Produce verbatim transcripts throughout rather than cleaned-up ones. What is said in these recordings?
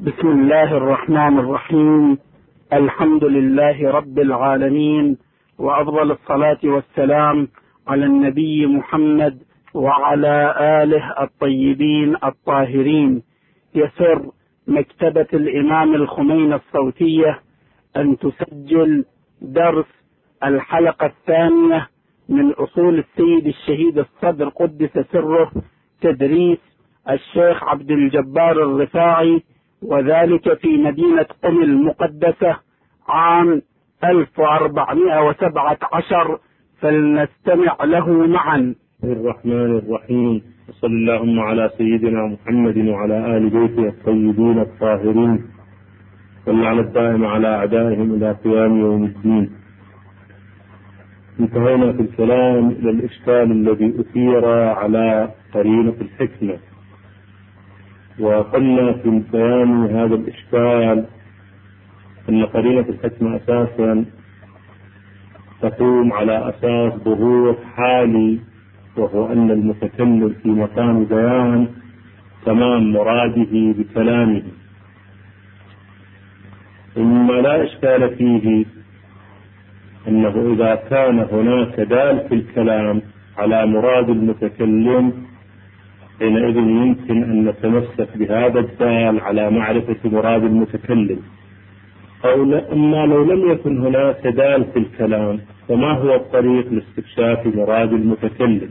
بسم الله الرحمن الرحيم. الحمد لله رب العالمين، وأفضل الصلاة والسلام على النبي محمد وعلى آله الطيبين الطاهرين. يسر مكتبة الإمام الخميني الصوتية أن تسجل درس الحلقة الثانية من أصول السيد الشهيد الصدر قدس سره، تدريس الشيخ عبد الجبار الرفاعي، وذلك في مدينة قم المقدسة عام ألف وأربعمائة وسبعة عشر، فلنستمع له معا. الرحمن الرحيم، وصلى اللهم على سيدنا محمد وعلى آل بيته الطيبين الطاهرين، واللعنة الدائمة على أعدائهم إلى قيام يوم الدين. انتهينا في الكلام إلى الإشكال الذي أثير على قرينة الحكمة، وقلنا في بيان هذا الإشكال أن قرينة الحكمة أساسا تقوم على أساس ظهور حالي، وهو أن المتكلم في مقام بيان تمام مراده بكلامه. إنما لا إشكال فيه أنه إذا كان هناك دال في الكلام على مراد المتكلم، حينئذ يمكن أن نتمسك بهذا الدال على معرفة مراد المتكلم. أو أما لو لم يكن هناك دال في الكلام، فما هو الطريق لاستكشاف مراد المتكلم؟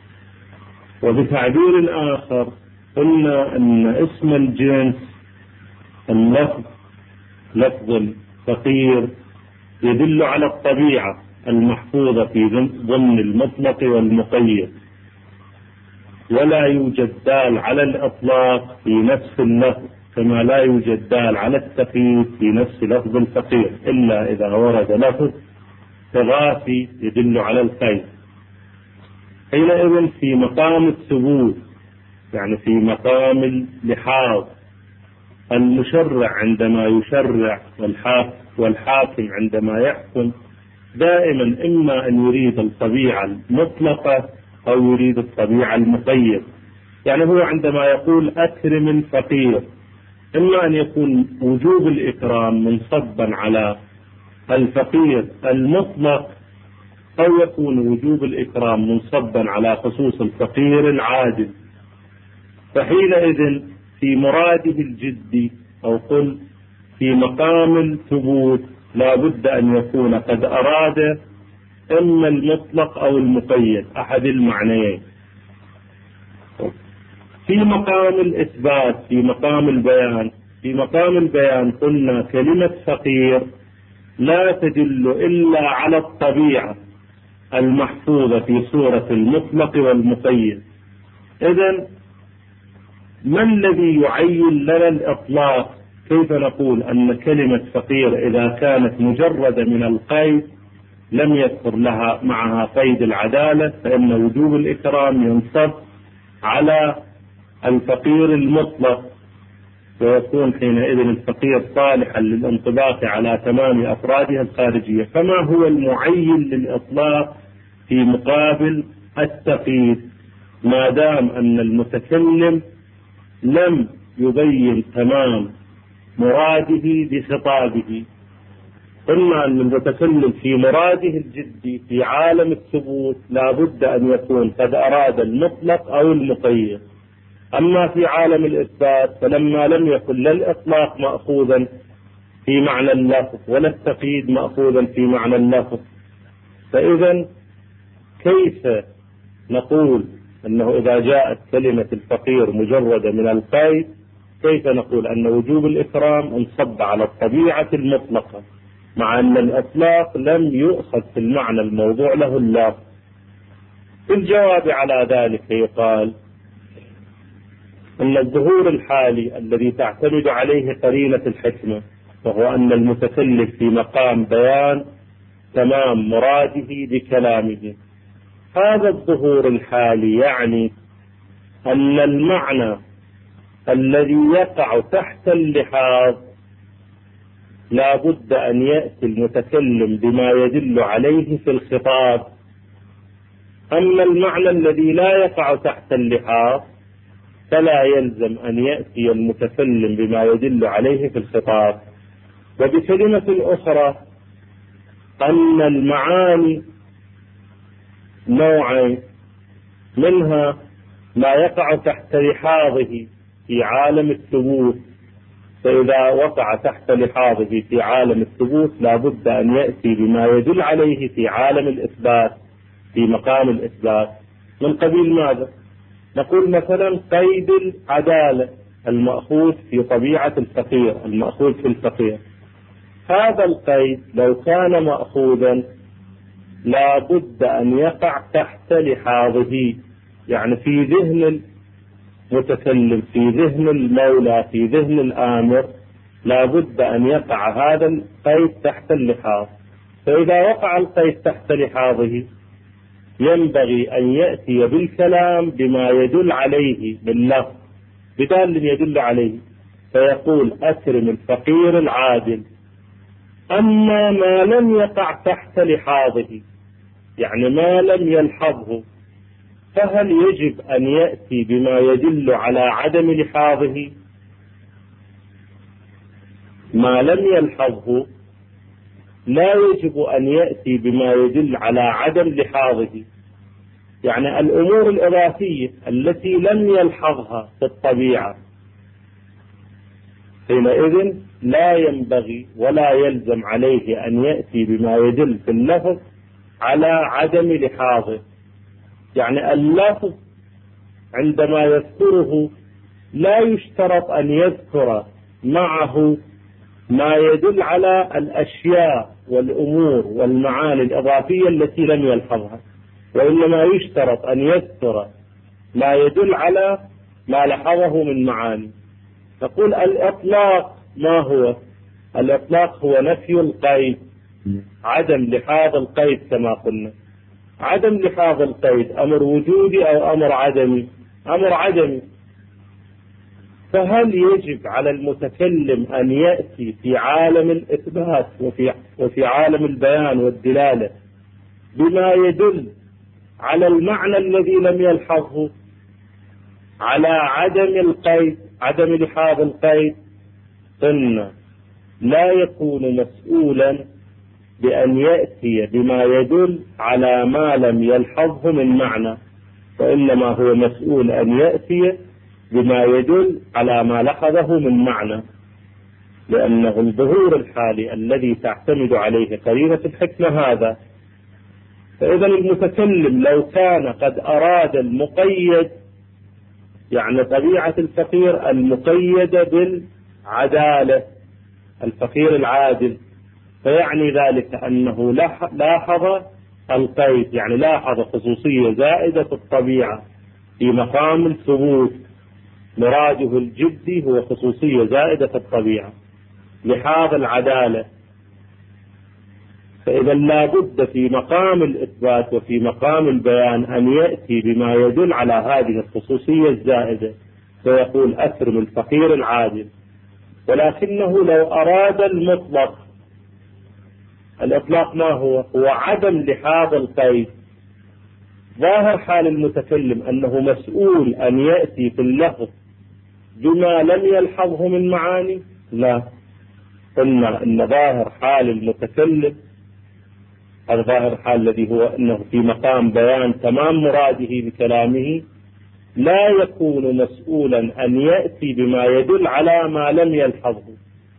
وبتعبير آخر قلنا أن اسم الجنس اللفظ لفظ الفقير يدل على الطبيعة المحفوظة في ضمن المطلق والمقيد، ولا يوجد دال على الإطلاق في نفس اللفظ، كما لا يوجد دال على التقييد في نفس لفظ الفقير، إلا إذا ورد لفظ إضافي يدل على القيد. حينئذ في مقام الثبوت، يعني في مقام اللحاظ، المشرع عندما يشرع والحاكم عندما يحكم دائما إما أن يريد الطبيعة المطلقة أو يريد الطبيعة المقيدة. يعني هو عندما يقول أكرم الفقير، إما أن يكون وجوب الإكرام منصبا على الفقير المطلق، أو يكون وجوب الإكرام منصبا على خصوص الفقير العاجز. فحينئذ في مراده الجدي أو قل في مقام الثبوت لا بد أن يكون قد أراد إما المطلق أو المقيد، أحد المعنيين. في مقام الإثبات، في مقام البيان في مقام البيان قلنا كلمة فقير لا تدل إلا على الطبيعة المحفوظة في صورة المطلق والمقيد. إذن ما الذي يعين لنا الإطلاق؟ كيف نقول أن كلمة فقير إذا كانت مجرد من القيد لم يذكر لها معها قيد العدالة، فإن وجوب الإكرام ينصب على الفقير المطلق، ويكون حينئذ الفقير صالحا للانطباق على تمام أفرادها الخارجية. فما هو المعين للإطلاق في مقابل التقييد ما دام أن المتكلم لم يبين تمام مراده بخطابه؟ قلنا أن المتكلم في مراده الجدي في عالم الثبوت لا بد أن يكون قد أراد المطلق أو المقيد. أما في عالم الإثبات فلما لم يكن لا الإطلاق مأخوذا في معنى اللفظ ولا التقييد مأخوذا في معنى اللفظ، فإذا كيف نقول أنه إذا جاءت كلمة الفقير مجردة من القيد، كيف نقول أن وجوب الإكرام انصب على الطبيعة المطلقة مع أن الإطلاق لم يؤخذ في المعنى الموضوع له اللفظ؟ في الجواب على ذلك يقال أن الظهور الحالي الذي تعتمد عليه قرينة الحكمة، وهو أن المتكلم في مقام بيان تمام مراده بكلامه، هذا الظهور الحالي يعني أن المعنى الذي يقع تحت اللحاظ لا بد أن يأتي المتكلم بما يدل عليه في الخطاب. أما المعنى الذي لا يقع تحت اللحاظ فلا يلزم أن يأتي المتكلم بما يدل عليه في الخطاب. وبكلمة أخرى أن المعاني نوعين، منها ما يقع تحت لحاظه في عالم الثبوت، فإذا وقع تحت لحاظه في عالم الثبوت لا بد أن يأتي بما يدل عليه في عالم الإثبات في مقام الإثبات. من قبيل ماذا؟ نقول مثلا قيد العدالة المأخوذ في طبيعة الفقير، المأخوذ في الفقير، هذا القيد لو كان مأخوذا لا بد أن يقع تحت لحاظه، يعني في ذهن المتكلم، في ذهن المولى، في ذهن الآمر لا بد أن يقع هذا القيد تحت اللحاظ. فإذا وقع القيد تحت لحاظه ينبغي أن يأتي بالكلام بما يدل عليه باللفظ، بدال يدل عليه، فيقول أكرم الفقير العادل. أما ما لم يقع تحت لحاظه، يعني ما لم يلحظه، فهل يجب أن يأتي بما يدل على عدم لحاظه؟ ما لم يلحظه لا يجب أن يأتي بما يدل على عدم لحاظه، يعني الأمور الإضافية التي لم يلحظها في الطبيعة حينئذ لا ينبغي ولا يلزم عليه أن يأتي بما يدل في اللفظ على عدم لحاظه. يعني اللفظ عندما يذكره لا يشترط أن يذكر معه ما يدل على الأشياء والأمور والمعاني الإضافية التي لم يلحظها، وإنما يشترط أن يذكر ما يدل على ما لحظه من معاني. نقول الإطلاق ما هو؟ الإطلاق هو نفي القيد، عدم لحاظ القيد كما قلنا. عدم لحاظ القيد أمر وجودي أو أمر عدمي؟ أمر عدمي. فهل يجب على المتكلم أن يأتي في عالم الإثبات وفي, وفي عالم البيان والدلالة بما يدل على المعنى الذي لم يلحظه، على عدم القيد، عدم لحاظ القيد؟ قلنا لا يكون مسؤولا بأن يأتي بما يدل على ما لم يلحظه من معنى، وإنما هو مسؤول أن يأتي بما يدل على ما لحظه من معنى، لأنه الظهور الحالي الذي تعتمد عليه قرينة الحكمة هذا. فإذا المتكلم لو كان قد أراد المقيد، يعني طبيعة الفقير المقيدة بالعدالة، الفقير العادل، فيعني ذلك أنه لاحظ القيد، يعني لاحظ خصوصية زائدة في الطبيعة في مقام الثبوت، مراده الجدي هو خصوصية زائدة في الطبيعة، لحاظ العدالة. فإذا لا بد في مقام الإثبات وفي مقام البيان أن يأتي بما يدل على هذه الخصوصية الزائدة، فيقول أكرم الفقير العادل. ولكنه لو أراد المطلق، الإطلاق ما هو؟ هو عدم لحاظ القيد. ظاهر حال المتكلم أنه مسؤول أن يأتي في اللفظ بما لم يلحظه من معاني؟ لا، قلنا أن ظاهر حال المتكلم، هذا ظاهر حال الذي هو أنه في مقام بيان تمام مراده بكلامه، لا يكون مسؤولا أن يأتي بما يدل على ما لم يلحظه.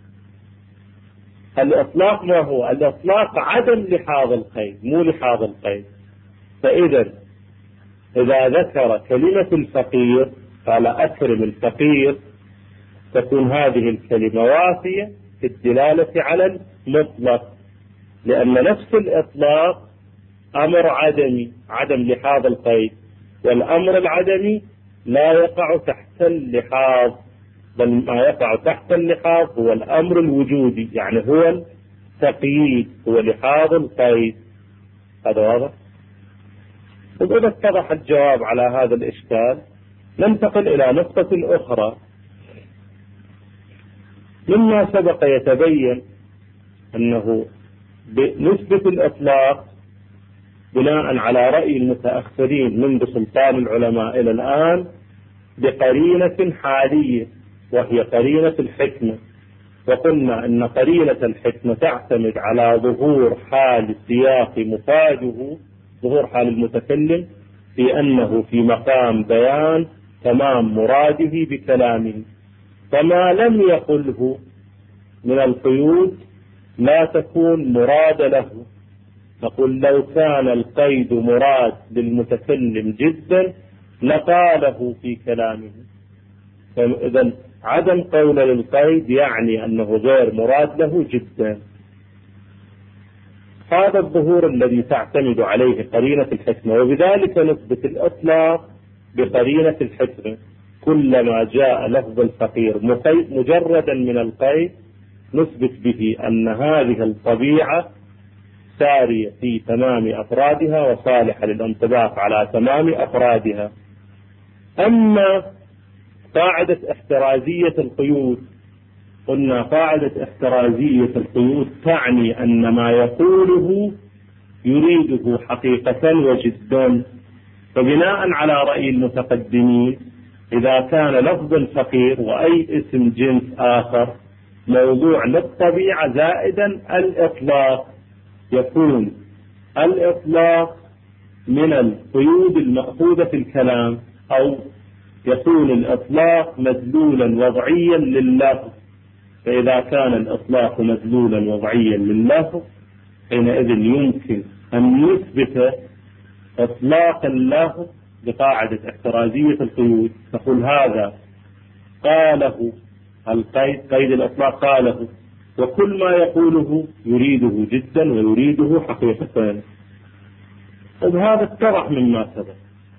الإطلاق ما هو؟ الإطلاق عدم لحاظ القيد، مو لحاظ القيد. فإذا إذا ذكر كلمة الفقير قال أكرم الفقير، تكون هذه الكلمة وافية في الدلالة على المطلق، لأن نفس الإطلاق أمر عدمي، عدم لحاظ القيد، والأمر العدمي لا يقع تحت اللحاظ، بل ما يقع تحت اللحاظ هو الأمر الوجودي، يعني هو التقييد، هو لحاظ القيد. هذا واضح؟ وإذا اتضح الجواب على هذا الإشكال ننتقل إلى نقطة أخرى. مما سبق يتبين أنه بنسبة الإطلاق بناء على رأي المتأخرين منذ سلطان العلماء إلى الآن بقرينة حالية وهي قرينة الحكمة. وقلنا أن قرينة الحكمة تعتمد على ظهور حال سياق مفاده، ظهور حال المتكلم في أنه في مقام بيان تمام مراده بكلامه، فما لم يقله من القيود لا تكون مراد له. نقول لو كان القيد مراد للمتكلم جدا لقاله في كلامه، فإذا عدم قول للقيد يعني أنه غير مراد له جدا. هذا الظهور الذي تعتمد عليه قرينة الحكمة، وبذلك نثبت الإطلاق بقرينة الحكمة. كلما جاء لفظ الفقير مجردا من القيد نثبت به أن هذه الطبيعة سارية في تمام أفرادها وصالحة للانطباق على تمام أفرادها. أما قاعدة احترازية القيود، قلنا قاعدة احترازية القيود تعني أن ما يقوله يريده حقيقة وجدا. فبناء على رأي المتقدمين إذا كان لفظ الفقير وأي اسم جنس آخر موضوع للطبيعة زائدا الإطلاق، يكون الإطلاق من القيود المأخوذة في الكلام، أو يكون الإطلاق مدلولا وضعيا لللفظ. فإذا كان الإطلاق مدلولا وضعيا لللفظ حينئذ يمكن أن يثبت إطلاق اللفظ بقاعدة احترازية القيود. تقول هذا قاله القيد، قيد الإطلاق قاله، وكل ما يقوله يريده جدا ويريده حقيقة. هذا اتضح مما سبق،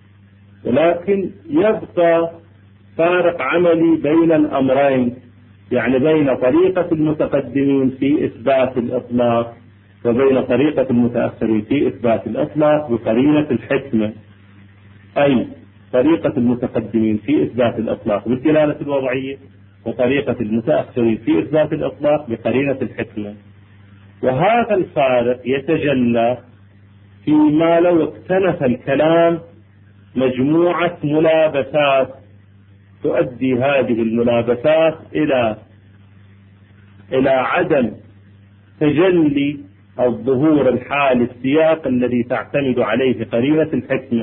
ولكن يبقى فارق عملي بين الأمرين، يعني بين طريقة المتقدمين في إثبات الإطلاق وبين طريقة المتأخرين في إثبات الإطلاق بقرينة الحكمة. أي طريقة المتقدمين في إثبات الإطلاق بالدلالة الوضعية، وطريقة المتأخرين في إثبات الإطلاق بقرينة الحكمة. وهذا الفارق يتجلى فيما لو اكتنف الكلام مجموعة ملابسات تؤدي هذه الملابسات إلى إلى عدم تجلي الظهور الحالي السياق الذي تعتمد عليه قرينة الحكمة.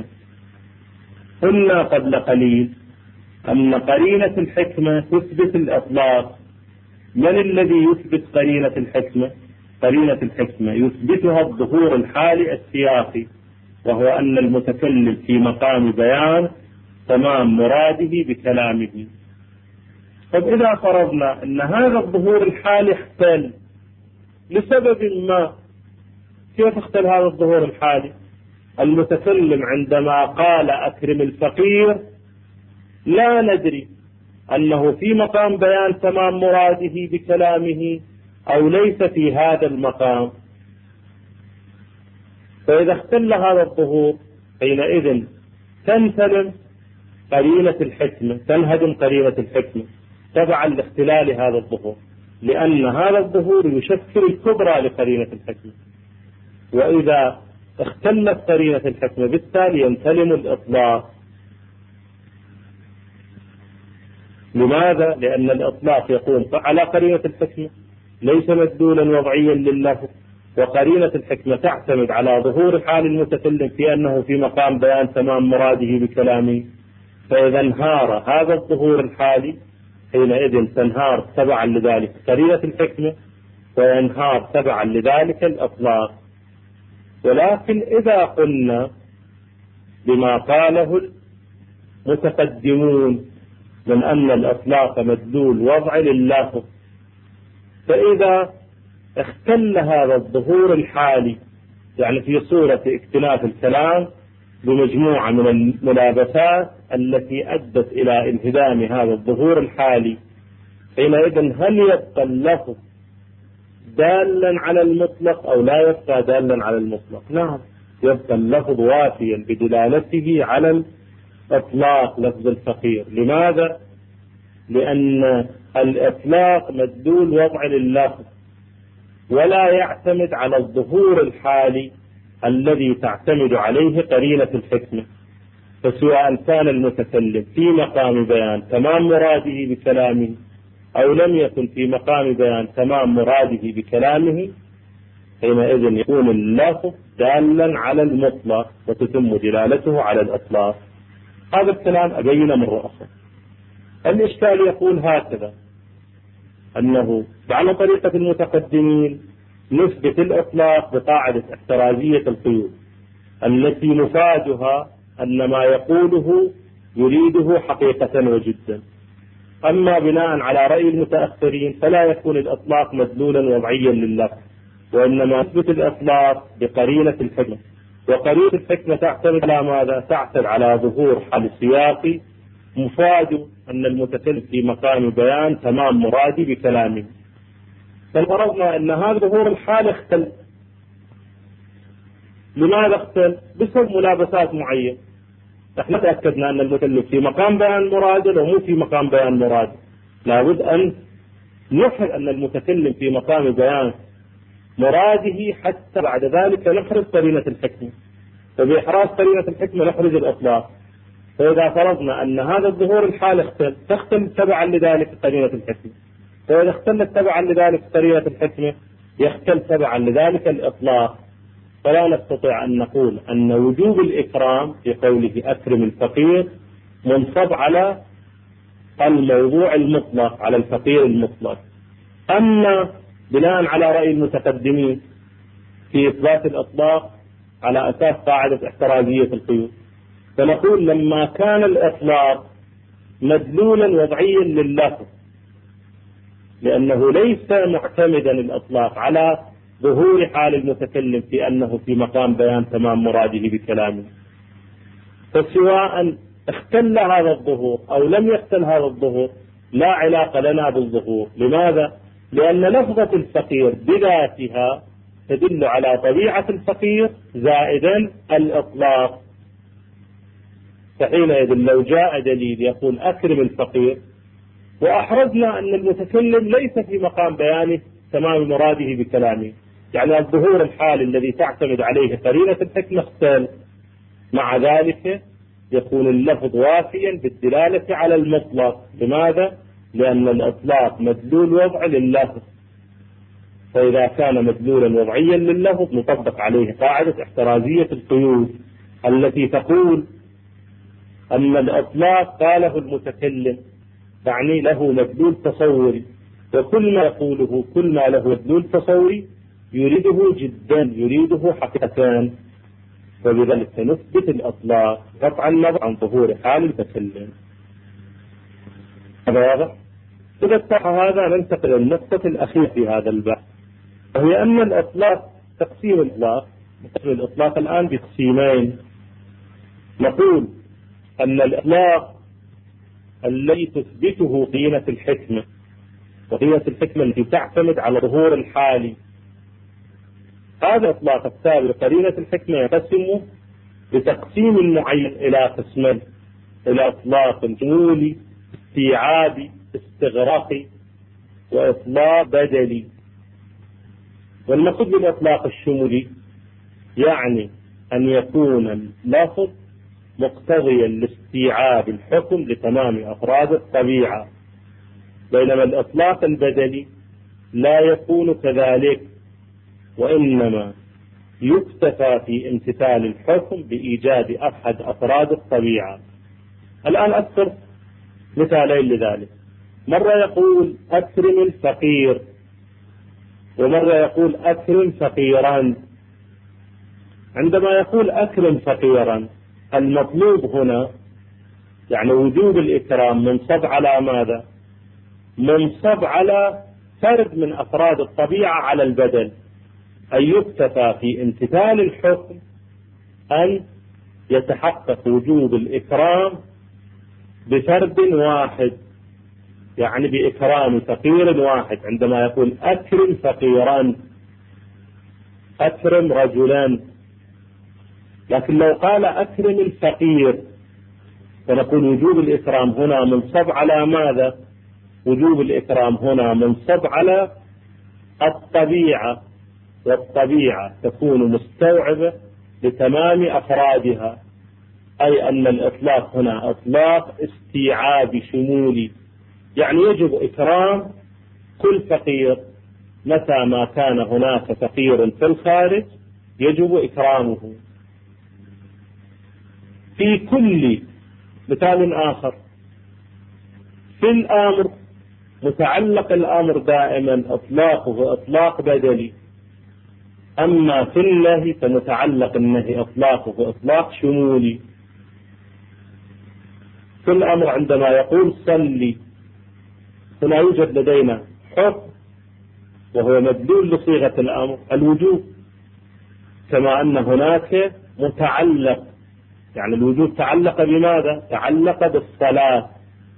قلنا قبل قليل أن قرينة الحكمة تثبت الإطلاق. من الذي يثبت قرينة الحكمة؟ قرينة الحكمة يثبتها الظهور الحالي السياقي، وهو أن المتكلم في مقام بيان تمام مراده بكلامه. طب إذا فرضنا أن هذا الظهور الحالي اختل لسبب ما، كيف اختل هذا الظهور الحالي؟ المتكلم عندما قال أكرم الفقير لا ندري أنه في مقام بيان تمام مراده بكلامه أو ليس في هذا المقام. فإذا اختل هذا الظهور حينئذ تنسلم قرينة الحكمة، تنهدم قرينة الحكمة تبعا لاختلال هذا الظهور، لأن هذا الظهور يشكل الكبرى لقرينة الحكمة. وإذا اختلت قرينة الحكمة بالتالي ينسلم الإطلاق. لماذا؟ لأن الإطلاق يقوم على قرينة الحكمة ليس مدلولا وضعيا لللفظ، وقرينة الحكمة تعتمد على ظهور حال المتكلم في أنه في مقام بيان تمام مراده بكلامه. فإذا انهار هذا الظهور الحالي حينئذ تنهار تبعا لذلك قرينة الحكمة، وينهار تبعا لذلك الإطلاق. ولكن إذا قلنا بما قاله المتقدمون من أن الإطلاق مدلول وضعي لللفظ، فإذا اختل هذا الظهور الحالي يعني في صورة اكتناف الكلام بمجموعة من الملابسات التي أدت إلى انهدام هذا الظهور الحالي، حينئذ هل يبقى اللفظ دالا على المطلق أو لا يبقى دالا على المطلق؟ نعم، يبقى اللفظ وافيا بدلالته على الإطلاق لفظ الفقير. لماذا؟ لأن الإطلاق مدلول وضع لللفظ ولا يعتمد على الظهور الحالي الذي تعتمد عليه قرينة الحكمة. فسواء كان المتكلم في مقام بيان تمام مراده بكلامه أو لم يكن في مقام بيان تمام مراده بكلامه، حينئذ يكون اللفظ دالا على المطلق وتتم دلالته على الإطلاق. هذا الكلام أبين مرة أخرى. الإشكال يقول هكذا، أنه على طريقة المتقدمين نثبت الإطلاق بقاعدة احترازية القيود التي مفادها أن ما يقوله يريده حقيقة وجدا. أما بناء على رأي المتأخرين فلا يكون الإطلاق مدلولا وضعيا لللفظ، وإنما نثبت الإطلاق بقرينة الحكمة، وقرينة الحكمة تعتمد على ماذا؟ تعتمد على ظهور حال سياقي مفاد أن المتكلم في مقام بيان تمام مرادي بكلامه. ففرضنا أن هذا ظهور الحال اختل. لماذا اختل؟ بسبب ملابسات معينة. احنا تأكدنا أن المتكلم في مقام بيان مراد ومو في مقام بيان مراد. لابد أن نحرز أن المتكلم في مقام بيان مراده حتى بعد ذلك نحرز قرينة الحكمة، فبإحراز قرينة الحكمة نحرز الإطلاق. فإذا فرضنا أن هذا الظهور الحال اختل تختل تبعا لذلك قرينة الحكمة، فإذا اختلت تبعا لذلك قرينة الحكمة يختل تبعا لذلك الإطلاق. فلا نستطيع أن نقول أن وجوب الإكرام في قوله أكرم الفقير منصب على الموضوع المطلق، على الفقير المطلق. أما بناء على رأي المتقدمين في إثبات الإطلاق على أساس قاعدة احترازية القيود، فنقول لما كان الإطلاق مدلولا وضعيا لللفظ، لأنه ليس معتمدا الإطلاق على ظهور حال المتكلم في أنه في مقام بيان تمام مراده بكلامه، فسواء اختل هذا الظهور أو لم يختل هذا الظهور لا علاقة لنا بالظهور. لماذا؟ لأن لفظة الفقير بذاتها تدل على طبيعة الفقير زائدا الإطلاق. فحينئذ لو جاء دليل يقول أكرم الفقير وأحرزنا أن المتكلم ليس في مقام بيانه تمام مراده بكلامه، يعني الظهور الحالي الذي تعتمد عليه قرينة الحكمة اختل، مع ذلك يكون اللفظ وافيا بالدلالة على المطلق. لماذا؟ لأن الإطلاق مدلول وضع لللفظ، فإذا كان مدلولا وضعيا لللفظ نطبق عليه قاعدة احترازية القيود التي تقول أن الإطلاق قاله المتكلم تعني له مدلول تصوري، وكل ما يقوله كل ما له مدلول تصوري يريده جدا، يريده حقيقة، وبذلك نثبت الإطلاق قطعا النظر عن ظهور حال المتكلم. هذا واضح؟ إذا اتضح هذا ننتقل إلى النقطة الأخيرة في هذا البحث، وهي أن الإطلاق تقسيم الإطلاق نقسم الإطلاق الآن بقسيمين. نقول أن الإطلاق الذي تثبته قرينة الحكمة، وقرينة الحكمة التي تعتمد على ظهور الحالي، هذا إطلاق الثابت قرينة الحكمة يقسم بتقسيم معين إلى قسمين: إلى إطلاق شمولي استيعابي استغراقي، وإطلاق بدلي. والمقصود بالإطلاق الشمولي يعني أن يكون اللفظ مقتضيا لاستيعاب الحكم لتمام أفراد الطبيعة، بينما الإطلاق البدلي لا يكون كذلك، وإنما يكتفى في امتثال الحكم بإيجاد أحد أفراد الطبيعة. الآن أذكر مثالين لذلك. مرة يقول أكرم الفقير، ومرة يقول أكرم فقيرا. عندما يقول أكرم فقيرا المطلوب هنا يعني وجوب الإكرام منصب على ماذا؟ منصب على فرد من أفراد الطبيعة على البدل، أن يكتفى في امتثال الحكم أن يتحقق وجوب الإكرام بفرد واحد، يعني بإكرام فقير واحد. عندما يقول أكرم فقيرا أكرم رجلا، لكن لو قال أكرم الفقير فنقول وجوب الإكرام هنا منصب على ماذا؟ وجوب الإكرام هنا منصب على الطبيعة، والطبيعة تكون مستوعبة لتمام أفرادها، أي أن الإطلاق هنا إطلاق استيعابي شمولي، يعني يجب إكرام كل فقير. متى ما كان هناك فقير في الخارج يجب إكرامه. في كل مثال آخر، في الأمر متعلق الأمر دائما إطلاقه إطلاق بدلي، أما في النهي فمتعلق النهي إطلاقه إطلاق شمولي. في الأمر عندما يقول صلي، هنا يوجد لدينا حكم وهو مدلول لصيغة الأمر الوجوب، كما أن هناك متعلق، يعني الوجوب تعلق بماذا؟ تعلق بالصلاة.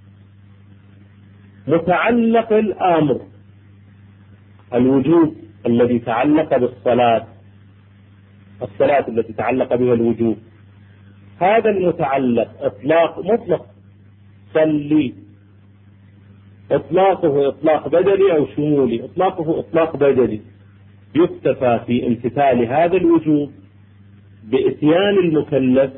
متعلق الأمر الوجوب الذي تعلق بالصلاة، الصلاة التي تعلق بها الوجوب، هذا المتعلق إطلاق مطلق صلي، إطلاقه إطلاق بدلي أو شمولي. إطلاقه إطلاق بدلي، يكتفى في امتثال هذا الوجوب بإتيان المكلف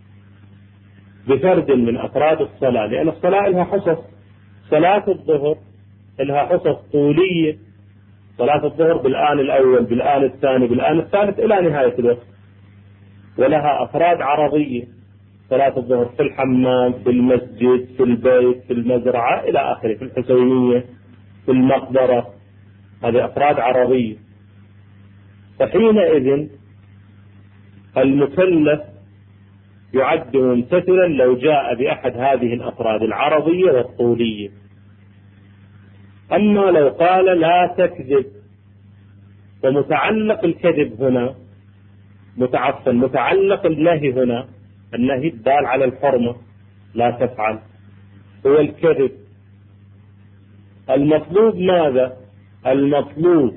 بفرد من أفراد الصلاة، لأن الصلاة لها حصص. صلاة الظهر لها حصص طولية، صلاة الظهر بالآن الأول بالآن الثاني بالآن الثالث إلى نهاية الوقت، ولها أفراد عرضية، صلاة الظهر في الحمام، في المسجد، في البيت، في المزرعة إلى آخره، في الحسينية، في المقبرة، هذه أفراد عرضية. فحينئذ المكلف يعد ممتثلا لو جاء بأحد هذه الأفراد العرضية والطولية. أما لو قال لا تكذب، ومتعلق الكذب هنا متعفن، متعلق النهي هنا، النهي الدال على الحرمة لا تفعل، هو الكذب. المطلوب ماذا؟ المطلوب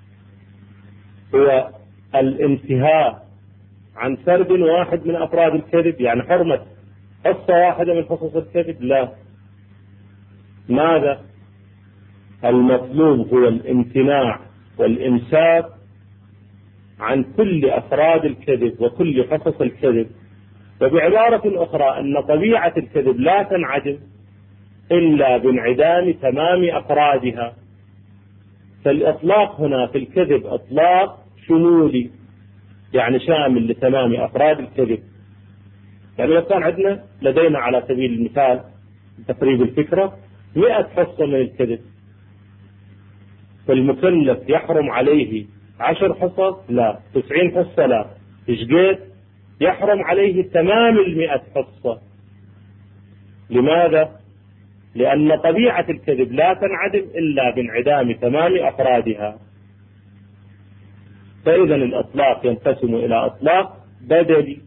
هو الانتهاء عن فرد واحد من أفراد الكذب، يعني حرمة حصة واحدة من حصص الكذب، لا. ماذا؟ المطلوب هو الامتناع والإمساك عن كل أفراد الكذب وكل حصص الكذب. وبعبارة أخرى أن طبيعة الكذب لا تنعدم إلا بانعدام تمام أفرادها. فالإطلاق هنا في الكذب إطلاق شمولي، يعني شامل لتمام أفراد الكذب. يعني لو كان عندنا لدينا على سبيل المثال تقريب الفكرة مئة حصة من الكذب، فالمكلف يحرم عليه عشر حصص؟ لا. تسعين حصة؟ لا. إيش قد؟ يحرم عليه تمام المئة حصة. لماذا؟ لأن طبيعة الكذب لا تنعدم إلا بانعدام تمام أفرادها. فإذا الإطلاق ينقسم إلى إطلاق بدلي،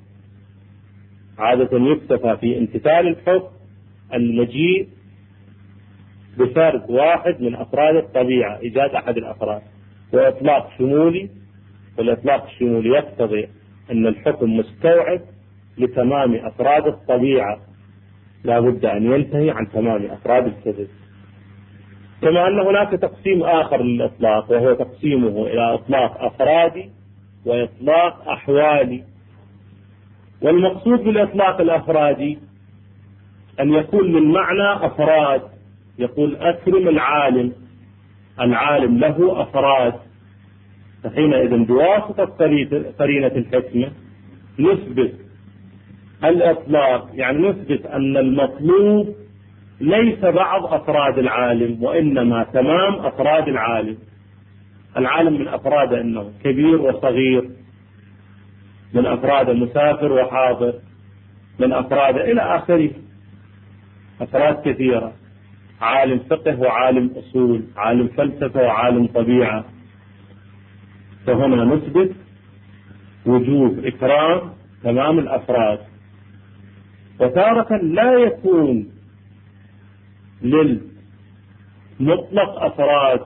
عادة يكتفى في امتثال الحكم المجيء بفرد واحد من أفراد الطبيعة، إيجاد أحد الأفراد. وإطلاق شمولي، والإطلاق الشمولي يقتضي أن الحكم مستوعب لتمام أفراد الطبيعة، لا بد أن ينتهي عن تمام أفراد الكذب. كما أن هناك تقسيم آخر للإطلاق، وهو تقسيمه إلى إطلاق أفرادي وإطلاق أحوالي. والمقصود بالإطلاق الأفرادي أن يكون من معنى أفراد، يقول أكرم العالم، العالم له أفراد، فحينئذ بواسطة قرينة الحكمة نثبت الإطلاق، يعني نثبت أن المطلوب ليس بعض أفراد العالم وإنما تمام أفراد العالم. العالم من أفراده أنه كبير وصغير، من أفراده مسافر وحاضر، من أفراده إلى آخره، أفراد كثيرة، عالم فقه وعالم أصول، عالم فلسفة وعالم طبيعة. فهنا نثبت وجوب إكرام تمام الأفراد. وتارة لا يكون للمطلق أفراد،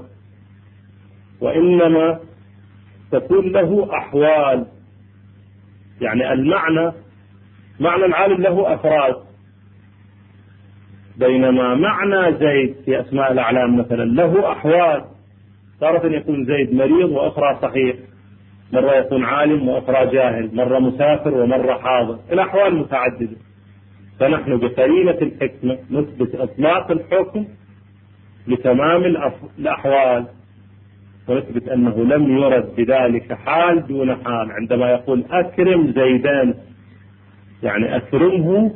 وإنما تكون له أحوال. يعني المعنى معنى العالم له أفراد، بينما معنى زيد في أسماء الأعلام مثلا له أحوال. تارة يكون زيد مريض وأخرى صحيح، مرة يكون عالم وأخرى جاهل، مرة مسافر ومرة حاضر، الأحوال متعددة. فنحن بقرينة الحكمة نثبت إطلاق الحكم لتمام الأحوال، ونثبت أنه لم يرد بذلك حال دون حال. عندما يقول أكرم زيدان يعني أكرمه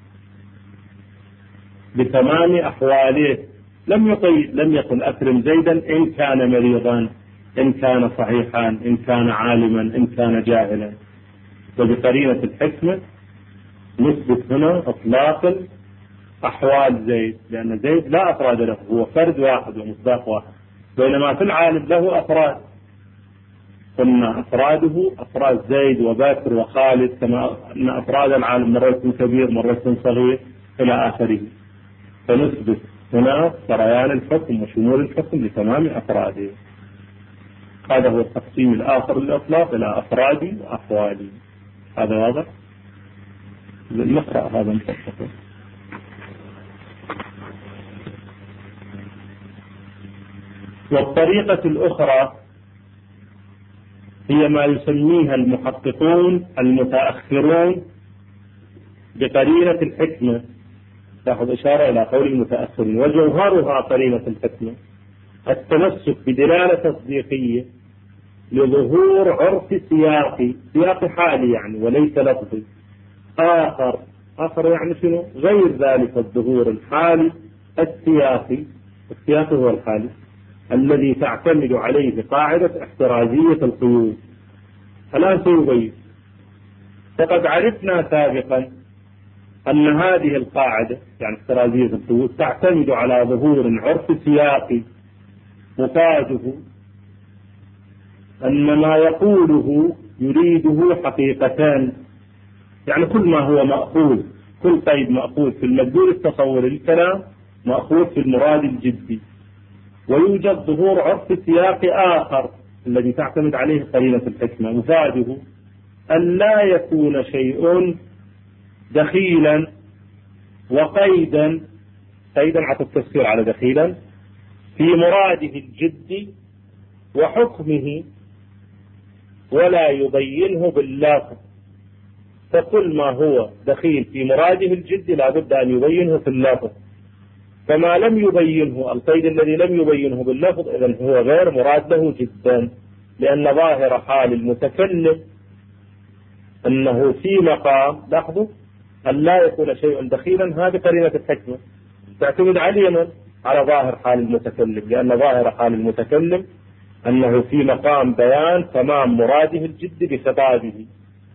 بتمام أحواله، لم يقيد، لم يقل أكرم زيدا إن كان مريضا، إن كان صحيحا، إن كان عالما، إن كان جاهلا. وبقرينة الحكمة نثبت هنا إطلاق أحوال زيد، لأن زيد لا أفراد له، هو فرد واحد ومصداق واحد، بينما في العالم له أفراد، قلنا أفراده أفراد زيد وبكر وخالد، كما أن أفراد العالم مرة كبير مرة صغير إلى آخره. فنثبت هنا سريان الحكم وشمول الحكم لتمام أفراده. هذا هو التقسيم الآخر للإطلاق إلى أفرادي وأحوالي. هذا واضح؟ نقرأ هذا المفصل. والطريقة الأخرى هي ما يسميها المحققون المتأخرون بقرينة الحكمة. تأخذ إشارة إلى قول المتأخرين. وجوهرها قرينة الحكمة التمسك بدلالة تصديقية لظهور عرف سياقي، سياق حالي يعني وليس لفظي، آخر آخر يعني شنو؟ غير ذلك الظهور الحالي السياقي. السياق هو الحالي الذي تعتمد عليه قاعدة احترازية القيود. الآن سيبين. فقد عرفنا سابقا أن هذه القاعدة يعني احترازية القيود تعتمد على ظهور عرف سياقي مفاده أن ما يقوله يريده حقيقتان، يعني كل ما هو مأخوذ، كل قيد مأخوذ في المدلول التصوري للكلام مأخوذ في المراد الجدي. ويوجد ظهور عرف سياقي آخر الذي تعتمد عليه قرينة الحكمة مفاده أن لا يكون شيء دخيلا وقيدا، قيدا عطف التفسير على دخيلا، في مراده الجدي وحكمه ولا يبينه باللفظ. فكل ما هو دخيل في مراده الجدي لا بد أن يبينه في اللفظ، فما لم يبينه القيد الذي لم يبينه باللفظ إذن هو غير مراد له جدا، لأن ظاهر حال المتكلم أنه في مقام لاحظوا أن لا يكون شيء دخيلا. هذه قرينة الحكمة تعتمد علينا على ظاهر حال المتكلم، لأن ظاهر حال المتكلم أنه في مقام بيان تمام مراده الجد بخطابه.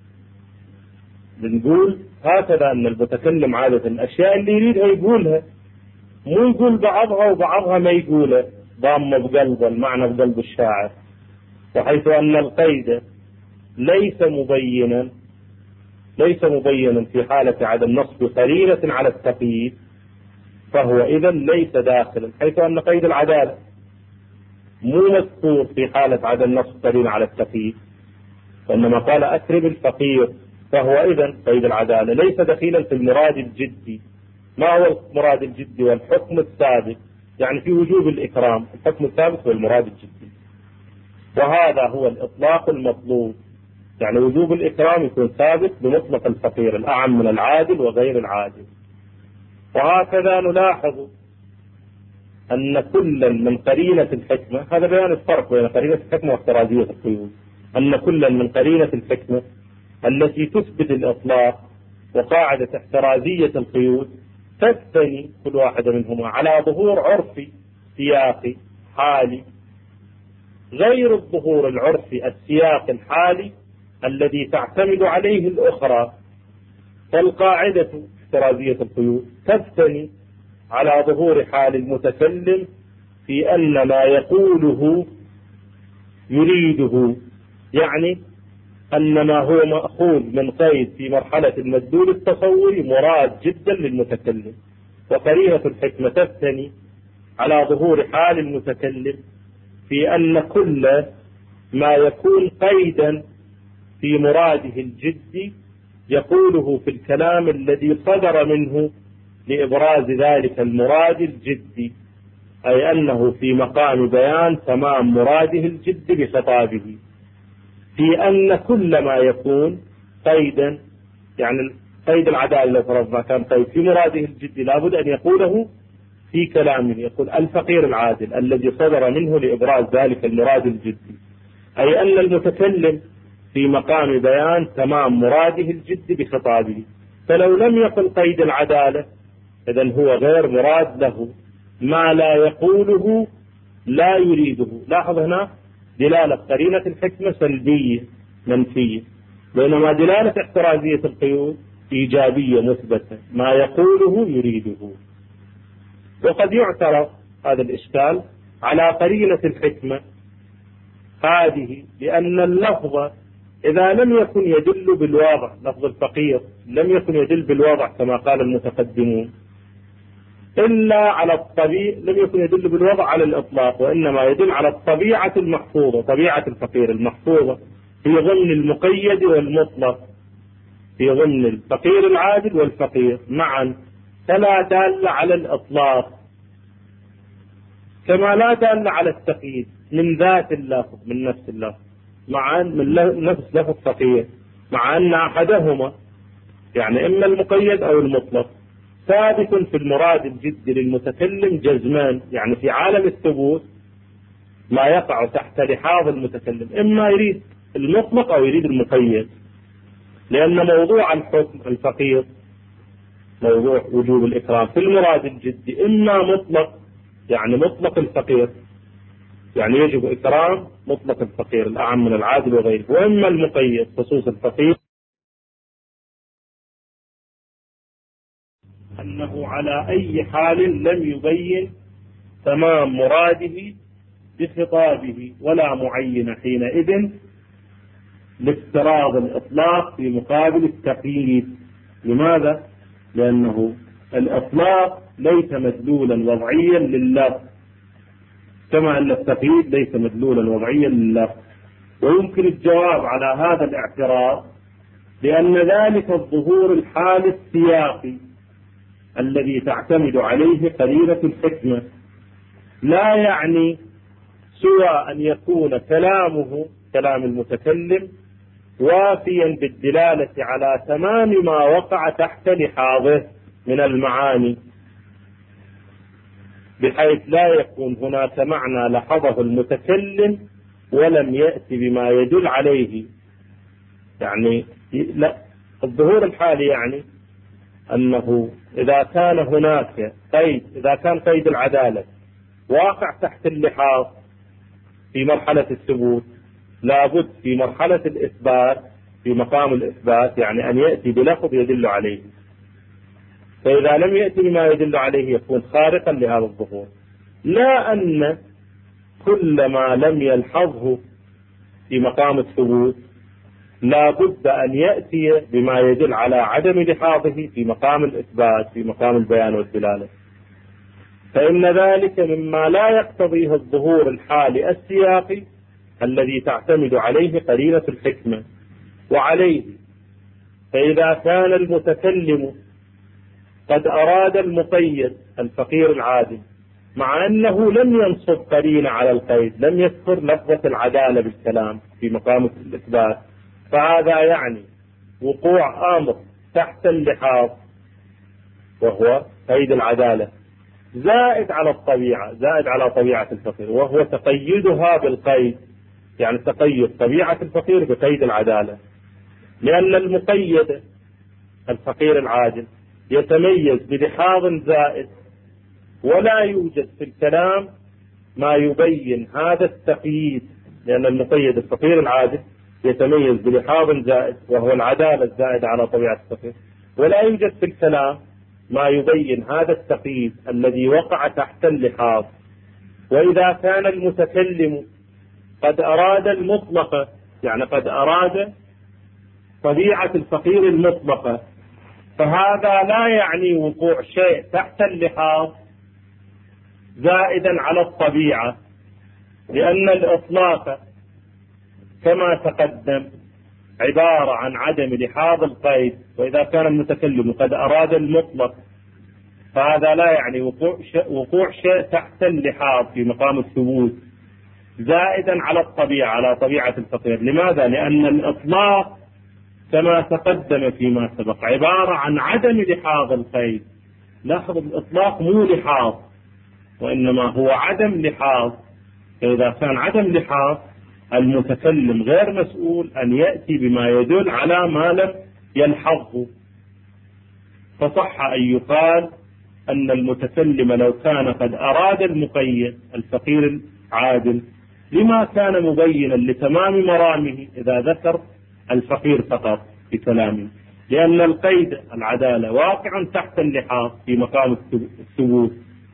بنقول هكذا أن المتكلم عادة الأشياء اللي يريدها يقولها، مو يقول بعضها وبعضها ما يقوله، ضامة بقلبه المعنى بقلب الشاعر. وحيث أن القيد ليس مبينا ليس مبينا في حالة عدم نصب قرينة على التقييد، فهو إذن ليس داخلا، حيث أن قيد العدالة مو مذكور في حالة عدم نصب قرينة على التقييد، وإنما قال أكرم الفقير، فهو إذن قيد العدالة ليس دخيلا في المراد الجدي. ما هو المراد الجدي والحكم الثابت؟ يعني في وجوب الإكرام الحكم الثابت هو المراد الجدي، وهذا هو الإطلاق المطلوب. يعني وجوب الإكرام يكون ثابت بمطلق الفقير الأعم من العادل وغير العادل. وهكذا نلاحظ أن كل من قرينة الحكمة، هذا بيان الفرق بين قرينة الحكمة واحترازية القيود، أن كل من قرينة الحكمة التي تثبت الإطلاق وقاعدة احترازية القيود تبتني كل واحدة منهما على ظهور عرفي سياقي حالي غير الظهور العرفي السياق الحالي الذي تعتمد عليه الأخرى. فالقاعدة احترازية القيود تبتني على ظهور حال المتكلم في أن ما يقوله يريده، يعني أن ما هو مأخوذ من قيد في مرحلة المدلول التصوري مراد جدا للمتكلم. وقرينة الحكمة تبتني على ظهور حال المتكلم في أن كل ما يكون قيدا في مراده الجدي يقوله في الكلام الذي صدر منه لإبراز ذلك المراد الجدي، أي أنه في مقام بيان تمام مراده الجدي بخطابه. في أن كل ما يكون قيدا، يعني قيد العدالة لو فرضنا كان قيد في مراده الجدي لابد أن يقوله في كلامه، يقول الفقير العادل الذي صدر منه لإبراز ذلك المراد الجدي، أي أن المتكلم في مقام بيان تمام مراده الجدي بخطابه. فلو لم يقل قيد العدالة إذن هو غير مراد له، ما لا يقوله لا يريده. لاحظ هنا دلالة قرينة الحكمة سلبية منفية، بينما دلالة احترازية القيود إيجابية مثبتة، ما يقوله يريده. وقد يعترض هذا الإشكال على قرينة الحكمة هذه، لأن اللفظ إذا لم يكن يدل بالواضح، لفظ الفقير لم يكن يدل بالواضح كما قال المتقدمون إلا على الطبيعة، لم يكن يدل بالوضع على الإطلاق، وإنما يدل على الطبيعة المحفوظة، طبيعة الفقير المحفوظة في ضمن المقيد والمطلق، في ضمن الفقير العادل والفقير معا، فلا دال على الإطلاق كما لا دال على التقييد من ذات اللفظ، من نفس اللفظ، مع من نفس لفظ فقير، مع أن أحدهما يعني إما المقيد أو المطلق ثابت في المراد الجدي للمتكلم جزمان، يعني في عالم الثبوت ما يقع تحت لحاظ المتكلم إما يريد المطلق أو يريد المقيد، لأن موضوع الحكم الفقير موضوع وجوب الإكرام في المراد الجدي إما مطلق يعني مطلق الفقير، يعني يجب إكرام مطلق الفقير الأعم من العادل وغيره، وإما المقيد خصوص الفقير أنه على أي حال لم يبين تمام مراده بخطابه ولا معين حينئذ لافتراض الإطلاق في مقابل التقييد. لماذا؟ لأنه الإطلاق ليس مدلولا وضعيا لللفظ كما أن التقييد ليس مدلولا وضعيا لللفظ. ويمكن الجواب على هذا الاعتراض لأن ذلك الظهور الحال السياقي الذي تعتمد عليه قرينة الحكمة لا يعني سوى أن يكون كلامه كلام المتكلم وافيا بالدلالة على تمام ما وقع تحت لحاظه من المعاني، بحيث لا يكون هناك معنى لحظه المتكلم ولم يأتي بما يدل عليه. يعني لا، الظهور الحالي يعني أنه إذا كان هناك قيد، إذا كان قيد العدالة واقع تحت اللحاظ في مرحلة الثبوت، لابد في مرحلة الإثبات في مقام الإثبات يعني أن يأتي بلفظ يدل عليه، فإذا لم يأتي بما يدل عليه يكون خارقا لهذا الظهور. لا أن كل ما لم يلحظه في مقام الثبوت لا بد أن يأتي بما يدل على عدم لحاظه في مقام الإثبات في مقام البيان والدلالة، فإن ذلك مما لا يقتضيه الظهور الحالي السياقي الذي تعتمد عليه قرينة الحكمة. وعليه فإذا كان المتكلم قد أراد المقيد الفقير العادل مع أنه لم ينصب قرينة على القيد، لم يذكر لفظة العدالة بالكلام في مقام الإثبات، فهذا يعني وقوع أمر تحت اللحاظ وهو قيد العدالة زائد على الطبيعة، زائد على طبيعة الفقير، وهو تقيدها بالقيد، يعني تقيد طبيعة الفقير بقيد العدالة، لأن المقيد الفقير العادل يتميز بلحاظ زائد، ولا يوجد في الكلام ما يبين هذا التقييد، لأن المقيد الفقير العادل يتميز بلحاظ زائد وهو العدالة الزائدة على طبيعة الفقير، ولا يوجد في الكلام ما يبين هذا التقييد الذي وقع تحت اللحاظ. وإذا كان المتكلم قد أراد المطلقة، يعني قد أراد طبيعة الفقير المطلقة، فهذا لا يعني وقوع شيء تحت اللحاظ زائدا على الطبيعة، لأن الإطلاق كما تقدم عبارة عن عدم لحاظ القيد، وإذا كان المتكلم قد أراد المطلق فهذا لا يعني وقوع شيء, وقوع شيء تحت اللحاظ في مقام الثبوت، زائدا على الطبيعة، على طبيعة الفقير. لماذا؟ لأن الإطلاق كما تقدم فيما سبق عبارة عن عدم لحاظ القيد. لاحظ الإطلاق مو لحاظ، وإنما هو عدم لحاظ. فإذا كان عدم لحاظ المتكلم غير مسؤول أن يأتي بما يدل على ما لم يلحظه. فصح أن يقال أن المتكلم لو كان قد أراد المقيد الفقير العادل لما كان مبينا لتمام مرامه إذا ذكر الفقير فقط بكلامه، لأن القيد العدالة واقع تحت اللحاظ في مقام الثبوت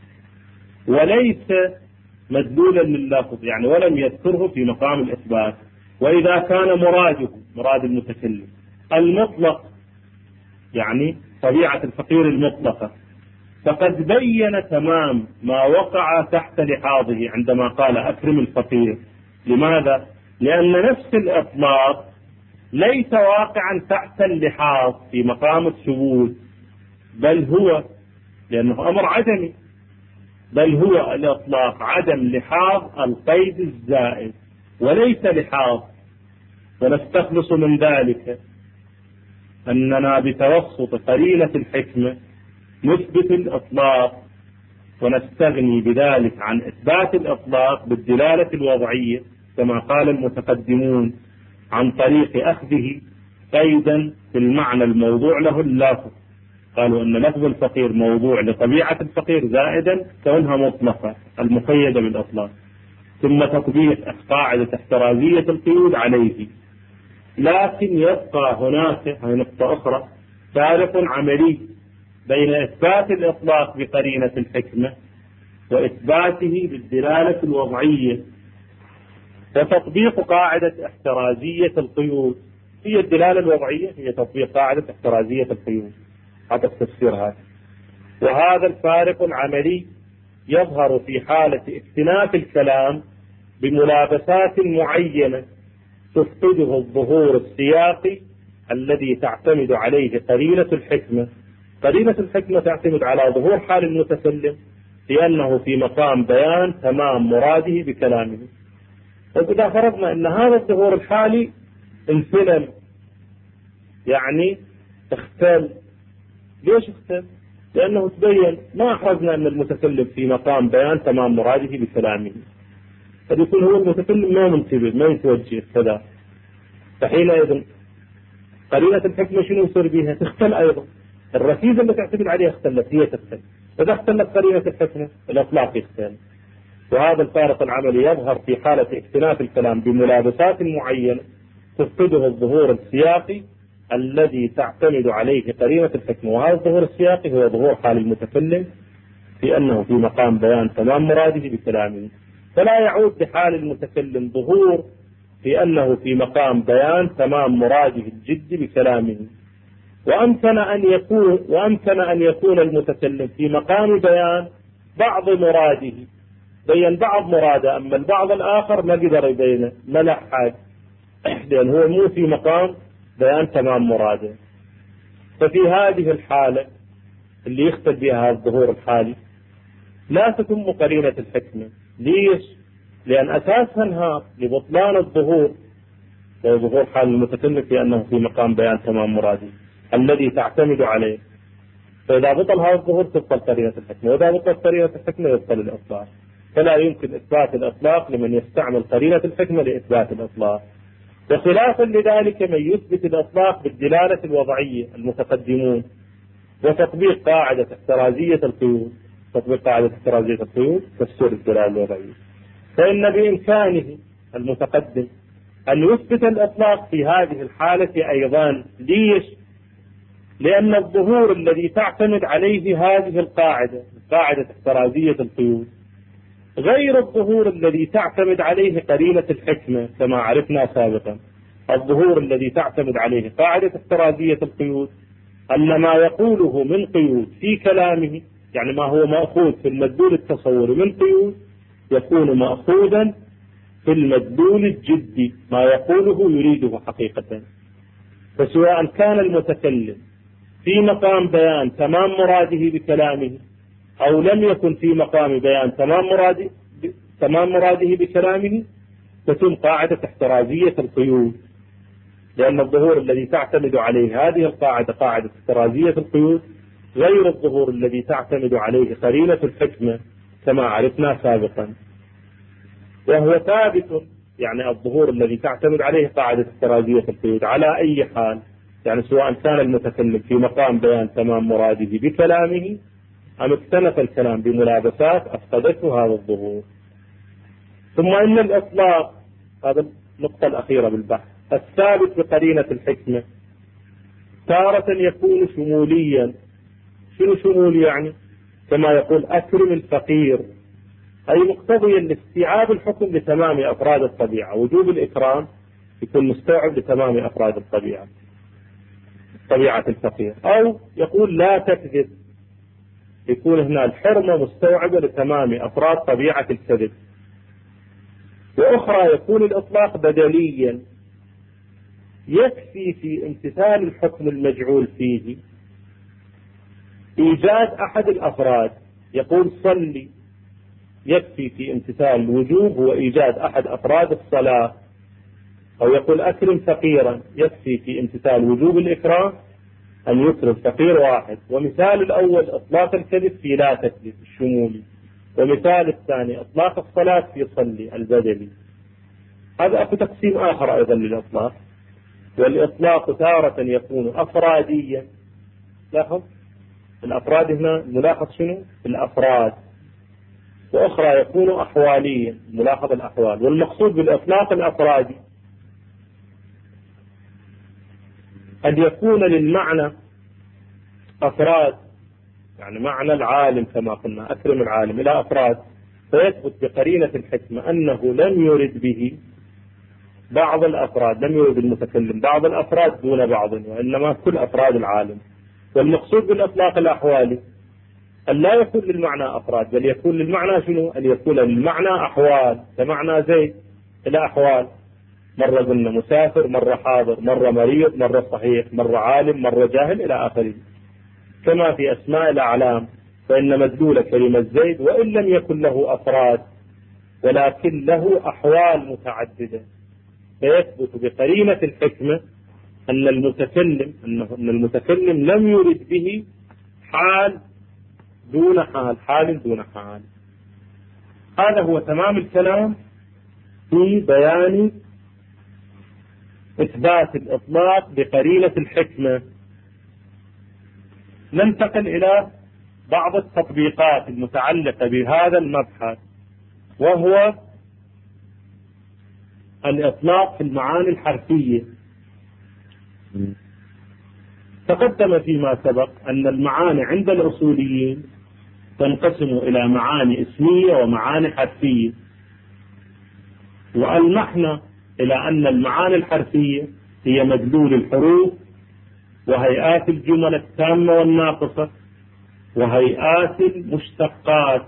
وليس مدلولا لللفظ، يعني ولم يذكره في مقام الإثبات. وإذا كان مراده مراد المتكلم المطلق، يعني طبيعة الفقير المطلقة، فقد بين تمام ما وقع تحت لحاظه عندما قال أكرم الفقير. لماذا؟ لأن نفس الإطلاق ليس واقعا تحت اللحاظ في مقام الثبوت، بل هو لأنه أمر عدمي، بل هو الإطلاق عدم لحاظ القيد الزائد وليس لحاظ. ونستخلص من ذلك أننا بتوسط قرينة الحكمة نثبت الإطلاق، ونستغني بذلك عن إثبات الإطلاق بالدلالة الوضعية كما قال المتقدمون عن طريق أخذه قيدا في المعنى الموضوع له اللافظ. قالوا أن لفظ الفقير موضوع لطبيعة الفقير زائدا كونها مطلقة المقيدة بالإطلاق، ثم تطبيق قاعدة احترازية القيود عليه. لكن يبقى هناك نقطة أخرى، فارق عملي بين إثبات الإطلاق بقرينة الحكمة وإثباته بالدلالة الوضعية. وتطبيق قاعدة احترازية القيود هي الدلالة الوضعية، هي تطبيق قاعدة احترازية القيود. هذا التفسير هذا. وهذا الفارق العملي يظهر في حالة اكتناف الكلام بملابسات معينة تفقده الظهور السياقي الذي تعتمد عليه قرينة الحكمة. قرينة الحكمة تعتمد على ظهور حال المتكلم لأنه في مقام بيان تمام مراده بكلامه. وإذا فرضنا أن هذا الظهور الحالي انفلل، يعني اختل. ليش اختل؟ لأنه تبين ما أحرزنا أن المتكلم في مقام بيان تمام مراده بكلامه، قد يكون هو المتكلم ما منتبه ما يتوجه كذا. فحينئذ قرينة الحكمة شنو يصير بها؟ تختل أيضا. الركيزة اللي تعتمد عليها اختلت، هي تختل. إذا اختلت قرينة الحكمة الإطلاق يختل. وهذا الفارق العملي يظهر في حالة اكتناف الكلام بملابسات معينة تفقده الظهور السياقي الذي تعتمد عليه قرينة الحكمة. وهذا الظهور السياقي هو ظهور حال المتكلم في أنه في مقام بيان تمام مراده بكلامه، فلا يعود لحال المتكلم ظهور في أنه في مقام بيان تمام مراده الجد بكلامه. وأمكن أن يكون وأمكن أن يكون المتكلم في مقام بيان بعض مراده، بين بعض مراده، أما البعض الآخر ما قدر يبينه، ما لحق، لأن هو مو في مقام بيان تمام مراده. ففي هذه الحالة اللي يختل بها الظهور الحالي لا تتم قرينة الحكمة. ليش؟ لأن أساسها انهار لبطلان الظهور، ظهور حال المتكلم في أنه في مقام بيان تمام مراده الذي تعتمد عليه. فإذا بطل هذا الظهور تبطل قرينة الحكمة، وإذا بطل قرينة الحكمة يبطل الإطلاق. فلا يمكن إثبات الإطلاق لمن يستعمل قرينة الحكمة لإثبات الإطلاق. وخلافا لذلك من يثبت الإطلاق بالدلالة الوضعية المتقدمون وتطبيق قاعدة احترازية القيود. تطبيق قاعدة احترازية القيود تفسير الدلالة الوضعية. فإن بإمكانه المتقدم أن يثبت الإطلاق في هذه الحالة أيضا. ليش؟ لأن الظهور الذي تعتمد عليه هذه القاعدة قاعدة احترازية القيود غير الظهور الذي تعتمد عليه قرينة الحكمة كما عرفنا سابقا. الظهور الذي تعتمد عليه قاعدة احترازية القيود أن ما يقوله من قيود في كلامه، يعني ما هو مأخوذ في المدلول التصوري من قيود، يكون مأخوذا في المدلول الجدي، ما يقوله يريده حقيقة. فسواء كان المتكلم في مقام بيان تمام مراده بكلامه أو لم يكن في مقام بيان تمام مراده تمام مراده بكلامه تتم قاعدة احترازية القيود، لأن الظهور الذي تعتمد عليه هذه القاعدة قاعدة احترازية القيود غير الظهور الذي تعتمد عليه قرينة الحكمة كما عرفنا سابقا، وهو ثابت. يعني الظهور الذي تعتمد عليه قاعدة احترازية القيود على أي حال، يعني سواء كان المتكلم في مقام بيان تمام مراده بكلامه أم اكتنف الكلام بملابسات أفقدته هذا الظهور. ثم إن الإطلاق، هذا النقطة الأخيرة بالبحث، الثابت بقرينة الحكمة تارة يكون شموليا. شنو شمول يعني؟ كما يقول أكرم الفقير، أي مقتضيا لاستيعاب الحكم لتمام أفراد الطبيعة. وجوب الإكرام يكون مستوعب لتمام أفراد الطبيعة، طبيعة الفقير. أو يقول لا تكذب، يكون هنا الحرمة مستوعبة لتمام أفراد طبيعة الكذب. وأخرى يكون الإطلاق بدليا، يكفي في امتثال الحكم المجعول فيه إيجاد أحد الأفراد. يقول صلي، يكفي في امتثال الوجوب هو إيجاد أحد أفراد الصلاة. أو يقول أكرم فقيرا، يكفي في امتثال وجوب الإكرام أن يكرم فقير واحد. ومثال الأول إطلاق الكذب في لا تكذب الشمولي، ومثال الثاني إطلاق الصلاة في صلي البدلي. هذا أكو تقسيم آخر أيضا للإطلاق. والإطلاق تارة يكون أفراديا، لاحظ الأفراد هنا ملاحظ شنو؟ الأفراد. وأخرى يكون أحواليا، ملاحظ الأحوال. والمقصود بالإطلاق الأفرادي أن يكون للمعنى أفراد، يعني معنى العالم كما قلنا أكرم العالم إلى أفراد، فيثبت بقرينة الحكمة أنه لم يرد به بعض الأفراد، لم يرد المتكلم بعض الأفراد دون بعض، وإنما كل أفراد العالم. والمقصود بالإطلاق الأحوالي أن لا يكون للمعنى أفراد، بل يكون للمعنى شنو؟ أن يكون للمعنى أحوال، كمعنى زيد إلى أحوال، مرة قلنا مسافر، مرة حاضر، مرة مريض، مرة صحيح، مرة عالم، مرة جاهل إلى آخره. كما في أسماء الأعلام، فإن مدلول كلمة زيد وإن لم يكن له أفراد ولكن له أحوال متعددة، فيثبت بقرينة الحكمة أن المتكلم أن المتكلم لم يرد به حال دون حال، حال دون حال. هذا هو تمام الكلام في بيان إثبات الإطلاق بقرينة الحكمة. ننتقل إلى بعض التطبيقات المتعلقة بهذا المبحث، وهو الإطلاق في المعاني الحرفية. تقدم فيما سبق أن المعاني عند الأصوليين تنقسم إلى معاني اسمية ومعاني حرفية، وألمحنا إلى أن المعاني الحرفية هي مدلول الحروف وهيئات الجمل التامة والناقصة وهيئات المشتقات،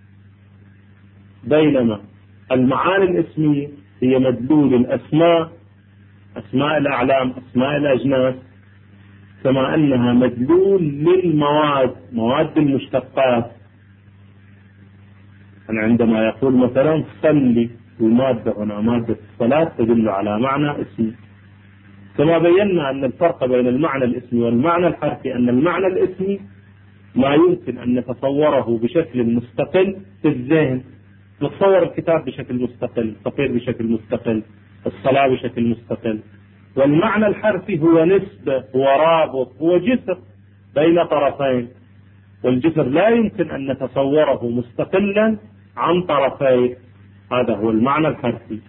بينما المعاني الاسمية هي مدلول الأسماء، أسماء الأعلام، أسماء الأجناس، كما أنها مدلول للمواد، مواد المشتقات. أنا عندما يقول مثلا صلي، المادة هنا مادة الصلاة تدل على معنى اسمي. كما بينا أن الفرق بين المعنى الاسمي والمعنى الحرفي أن المعنى الاسمي ما يمكن أن نتصوره بشكل مستقل في الذهن، نتصور الكتاب بشكل مستقل، الفقير بشكل مستقل، الصلاة بشكل مستقل. والمعنى الحرفي هو نسبة، هو رابط، هو جسر بين طرفين، والجسر لا يمكن أن نتصوره مستقلا عن طرفين. هذا هو المعنى الحرفي.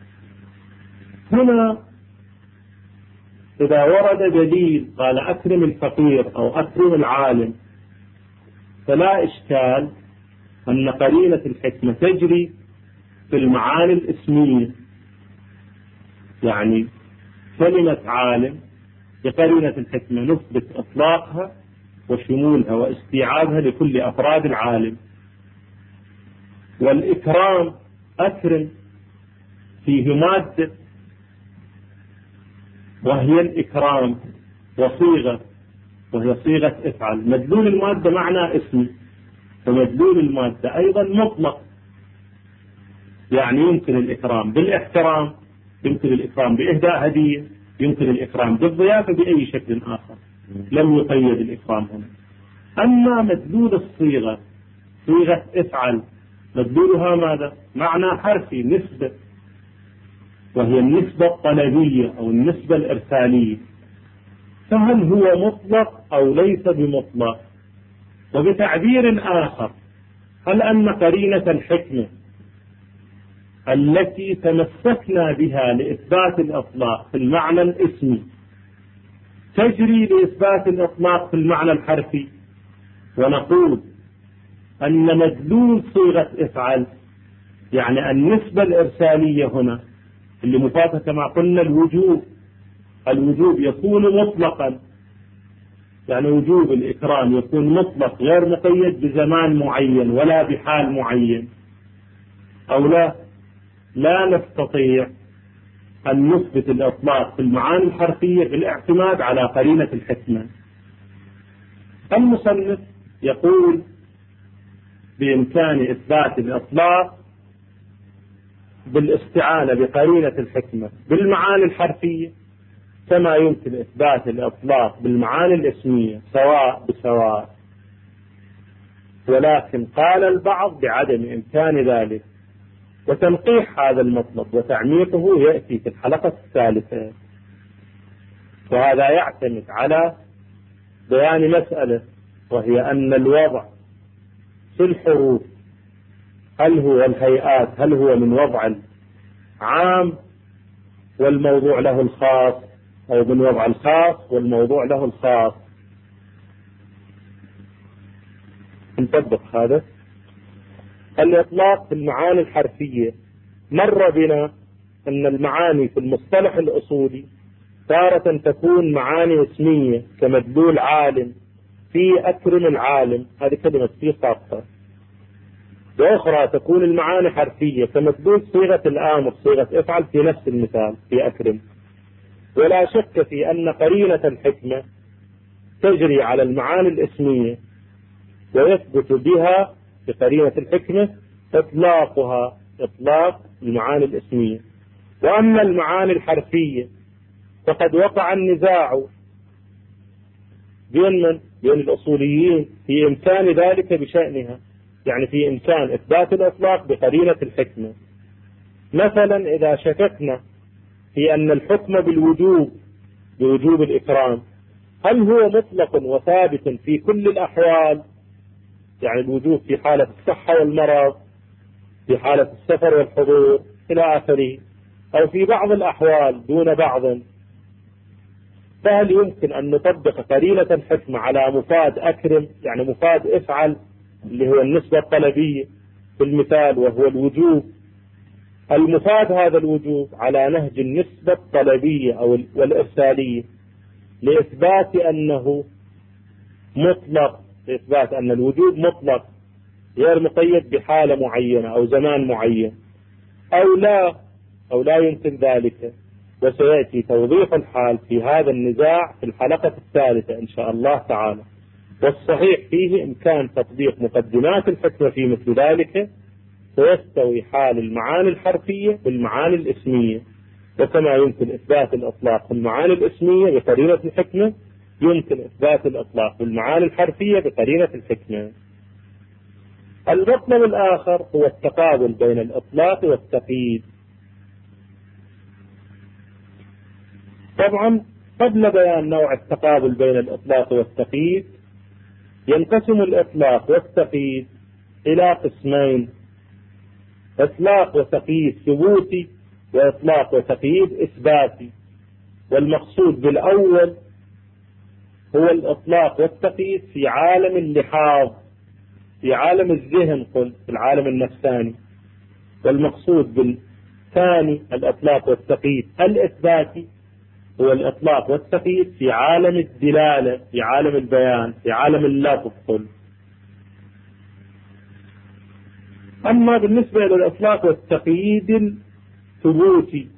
هنا إذا ورد دليل قال أكرم الفقير أو أكرم العالم، فلا إشكال أن قرينة الحكمة تجري في المعاني الاسمية، يعني كلمة عالم بقرينة الحكمة نثبت إطلاقها وشمولها واستيعابها لكل أفراد العالم. والإكرام أكرم فيه مادة وهي الإكرام، وصيغة وهي صيغة افعل. مدلول المادة معنى اسمي، فمدلول المادة أيضا مطلق، يعني يمكن الإكرام بالاحترام، يمكن الإكرام بإهداء هدية، يمكن الإكرام بالضيافة بأي شكل آخر، لم يقيد الإكرام هنا. أما مدلول الصيغة، صيغة افعل، مدلولها ماذا؟ معنى حرفي، نسبة، وهي النسبة الطلبية أو النسبة الإرسالية. فهل هو مطلق أو ليس بمطلق؟ وبتعبير آخر، هل أن قرينة الحكمة التي تمسكنا بها لإثبات الإطلاق في المعنى الاسمي تجري لإثبات الإطلاق في المعنى الحرفي؟ ونقول أن مدلول صيغة افعل يعني النسبة الإرسالية هنا اللي مفاتة كما قلنا الوجوب، الوجوب يكون مطلقا، يعني وجوب الإكرام يكون مطلق غير مقيد بزمان معين ولا بحال معين، أو لا لا نستطيع أن نثبت الإطلاق في المعاني الحرفية بالاعتماد على قرينة الحكمة. المصنف يقول بإمكان إثبات الإطلاق بالاستعانة بقرينة الحكمة بالمعاني الحرفية كما يمكن إثبات الإطلاق بالمعاني الاسمية سواء بسواء، ولكن قال البعض بعدم إمكان ذلك، وتنقيح هذا المطلب وتعميقه يأتي في الحلقة الثالثة. وهذا يعتمد على بيان مسألة، وهي أن الوضع في الحروف هل هو الهيئات هل هو من وضع العام والموضوع له الخاص، أو من وضع الخاص والموضوع له الخاص. نطبق هذا الإطلاق في المعاني الحرفية. مر بنا أن المعاني في المصطلح الأصولي تارة تكون معاني اسمية كمدلول عالم، في أكرم العالم، هذه كلمة في خاصة، وأخرى تكون المعاني حرفية كمدلول صيغة الآمر، صيغة افعل في نفس المثال في أكرم. ولا شك في أن قرينة الحكمة تجري على المعاني الاسمية ويثبت بها بقرينة الحكمة إطلاقها إطلاق المعاني الاسمية. وأما المعاني الحرفية فقد وقع النزاع بين من؟ بين الأصوليين في إمكان ذلك بشأنها، يعني في إمكان إثبات الإطلاق بقرينة الحكمة. مثلا إذا شككنا في أن الحكم بالوجوب بوجوب الإكرام هل هو مطلق وثابت في كل الأحوال، يعني الوجوب في حالة الصحة والمرض، في حالة السفر والحضور إلى آخره، أو في بعض الأحوال دون بعض، فهل يمكن أن نطبق قرينة الحكمة على مفاد أكرم، يعني مفاد افعل اللي هو النسبة الطلبية في المثال وهو الوجوب، المفاد هذا الوجوب على نهج النسبة الطلبية أو والإرسالية لإثبات أنه مطلق، لإثبات أن الوجوب مطلق غير مقيد بحالة معينة أو زمان معين، أو لا أو لا يمكن ذلك. وسيأتي توضيح الحال في هذا النزاع في الحلقة الثالثة إن شاء الله تعالى. والصحيح فيه إمكان تطبيق مقدمات الحكمة في مثل ذلك، ويستوي حال المعاني الحرفية بالمعاني الاسمية. وكما يمكن إثبات الإطلاق بالمعاني الاسمية بقرينة الحكمة يمكن إثبات الإطلاق بالمعاني الحرفية بقرينة الحكمة. المطلب الآخر هو التقابل بين الإطلاق والتقييد. طبعا قبل بيان نوع التقابل بين الإطلاق والتقييد ينقسم الإطلاق والتقييد إلى قسمين: إطلاق وتقييد ثبوتي، وإطلاق وتقييد إثباتي. والمقصود بالأول هو الإطلاق والتقييد في عالم اللحاظ، في عالم الذهن، قل في العالم النفساني. والمقصود بالثاني الإطلاق والتقييد الإثباتي هو الإطلاق والتقييد في عالم الدلالة، في عالم البيان، في عالم اللفظ قل. أما بالنسبة للإطلاق والتقييد الثبوتي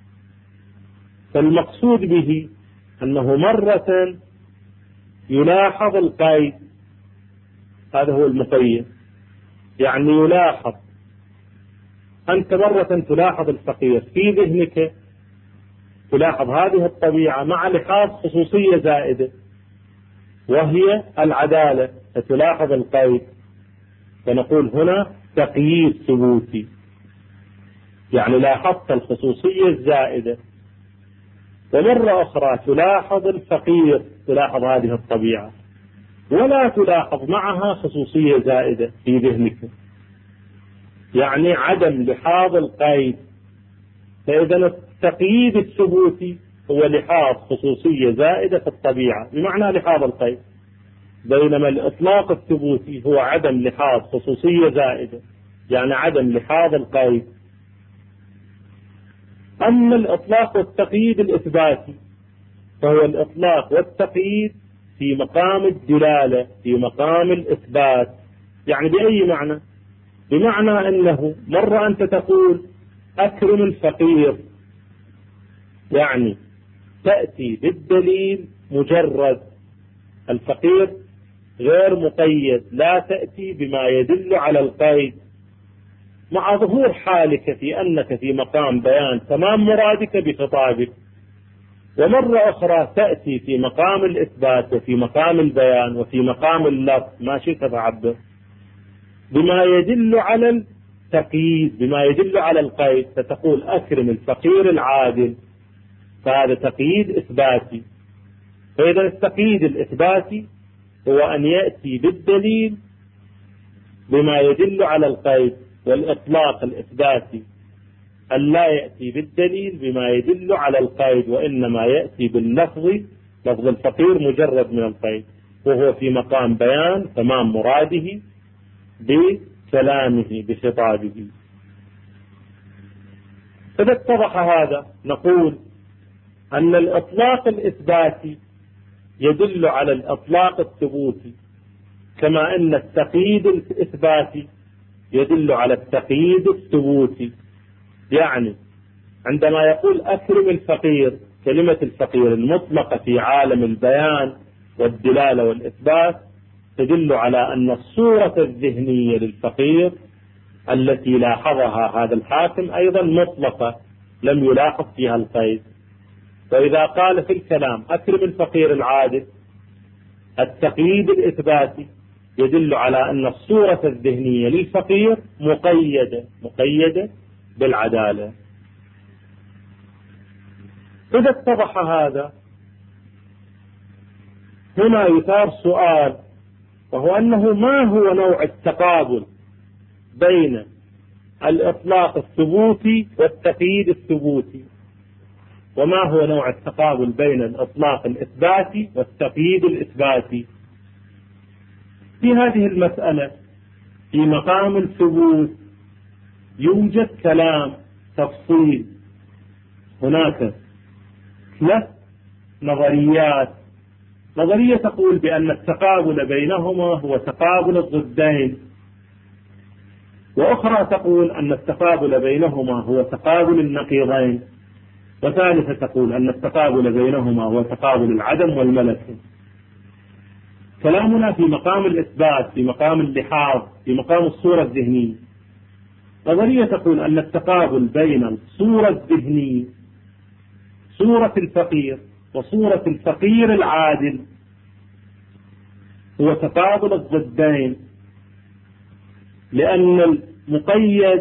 فالمقصود به أنه مرة يلاحظ القيد، هذا هو المقيد، يعني يلاحظ أنت مرة تلاحظ الفقير في ذهنك، تلاحظ هذه الطبيعة مع لحاظ خصوصية زائدة وهي العدالة، فتلاحظ القيد، فنقول هنا تقييد ثبوتي، يعني لاحظت الخصوصية الزائدة. ومرة أخرى تلاحظ الفقير، تلاحظ هذه الطبيعة ولا تلاحظ معها خصوصية زائدة في ذهنك، يعني عدم لحاظ القيد. فإذا التقييد الثبوتي هو لحاظ خصوصية زائدة في الطبيعة بمعنى لحاظ القيد، بينما الإطلاق الثبوتي هو عدم لحاظ خصوصية زائدة، يعني عدم لحاظ القيد. أما الإطلاق والتقييد الإثباتي فهو الإطلاق والتقييد في مقام الدلالة، في مقام الإثبات. يعني بأي معنى؟ بمعنى أنه مرة أنت تقول أكرم الفقير، يعني تأتي بالدليل مجرد، الفقير غير مقيد، لا تأتي بما يدل على القيد، مع ظهور حالك في أنك في مقام بيان تمام مرادك بخطابك. ومرة أخرى تأتي في مقام الإثبات وفي مقام البيان وفي مقام اللفظ ما شئت تعبر بما يدل على التقييد، بما يدل على القيد، فتقول أكرم الفقير العادل، فهذا تقييد إثباتي. فإذا التقييد الإثباتي هو أن يأتي بالدليل بما يدل على القيد، والإطلاق الإثباتي أن لا يأتي بالدليل بما يدل على القيد، وإنما يأتي باللفظ، لفظ الفقير مجرد من القيد، وهو في مقام بيان تمام مراده بكلامه بخطابه. إذا اتضح هذا نقول أن الإطلاق الإثباتي يدل على الإطلاق الثبوتي، كما أن التقييد الإثباتي يدل على التقييد الثبوتي. يعني عندما يقول أكرم الفقير، كلمة الفقير المطلقة في عالم البيان والدلالة والإثبات تدل على أن الصورة الذهنية للفقير التي لاحظها هذا الحاكم أيضا مطلقة، لم يلاحظ فيها القيد. وإذا قال في الكلام أكرم الفقير العادل، التقييد الإثباتي يدل على أن الصورة الذهنية للفقير مقيدة مقيدة بالعدالة. إذا اتضح هذا هنا يثار سؤال، وهو أنه ما هو نوع التقابل بين الإطلاق الثبوتي والتقييد الثبوتي، وما هو نوع التقابل بين الإطلاق الإثباتي والتقييد الإثباتي. في هذه المسألة في مقام الثبوت يوجد كلام تفصيل، هناك ثلاث نظريات. نظرية تقول بأن التقابل بينهما هو تقابل الضدين، وأخرى تقول أن التقابل بينهما هو تقابل النقيضين، وثالثة تقول أن التقابل بينهما هو تقابل العدم والملك. كلامنا في مقام الإثبات، في مقام اللحاظ، في مقام الصورة الذهنية. نظرية تقول أن التقابل بين الصورة الذهنية، صورة الفقير، وصورة الفقير العادل هو تقابل الضدين، لأن المقيد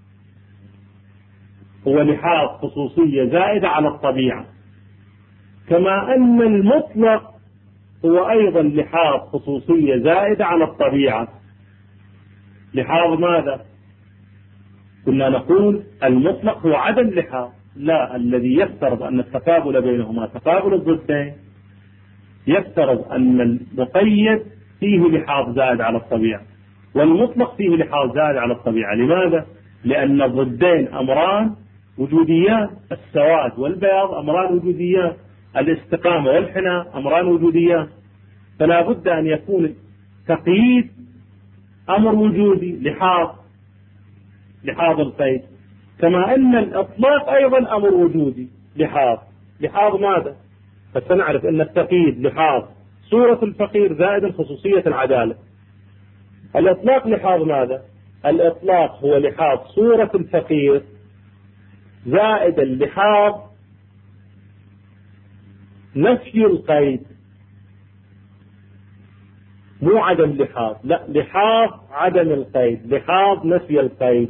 هو لحاظ خصوصية زائدة على الطبيعة، كما أن المطلق هو أيضا لحاظ خصوصية زائدة على الطبيعة. لحاظ ماذا؟ كنا نقول المطلق هو عدم لحاظ، لا، الذي يفترض أن التقابل بينهما تقابل الضدين يفترض أن المقيد فيه لحاظ زائد على الطبيعة، والمطلق فيه لحاظ زائد على الطبيعة. لماذا؟ لأن الضدين أمران وجوديان، السواد والبياض أمران وجوديان، الاستقامة والحناء أمران وجوديان، فلا بد أن يكون تقييد أمر وجودي لحاظ لحاظ القيد، كما أن الإطلاق أيضا أمر وجودي لحاظ لحاظ ماذا؟ فسنعرف أن التقييد لحاظ صورة الفقير زائد خصوصية العدالة. الإطلاق لحاظ ماذا؟ الإطلاق هو لحاظ صورة الفقير زائد اللحاظ نفي القيد، مو عدم لحاظ، لا، لحاظ عدم القيد، لحاظ نفي القيد.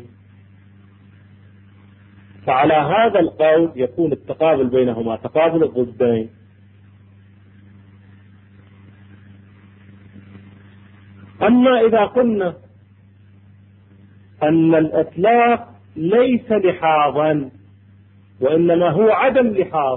فعلى هذا القول يكون التقابل بينهما تقابل الضدين. أما إذا قلنا أن الإطلاق ليس لحاظا وإنما هو عدم لحاظ،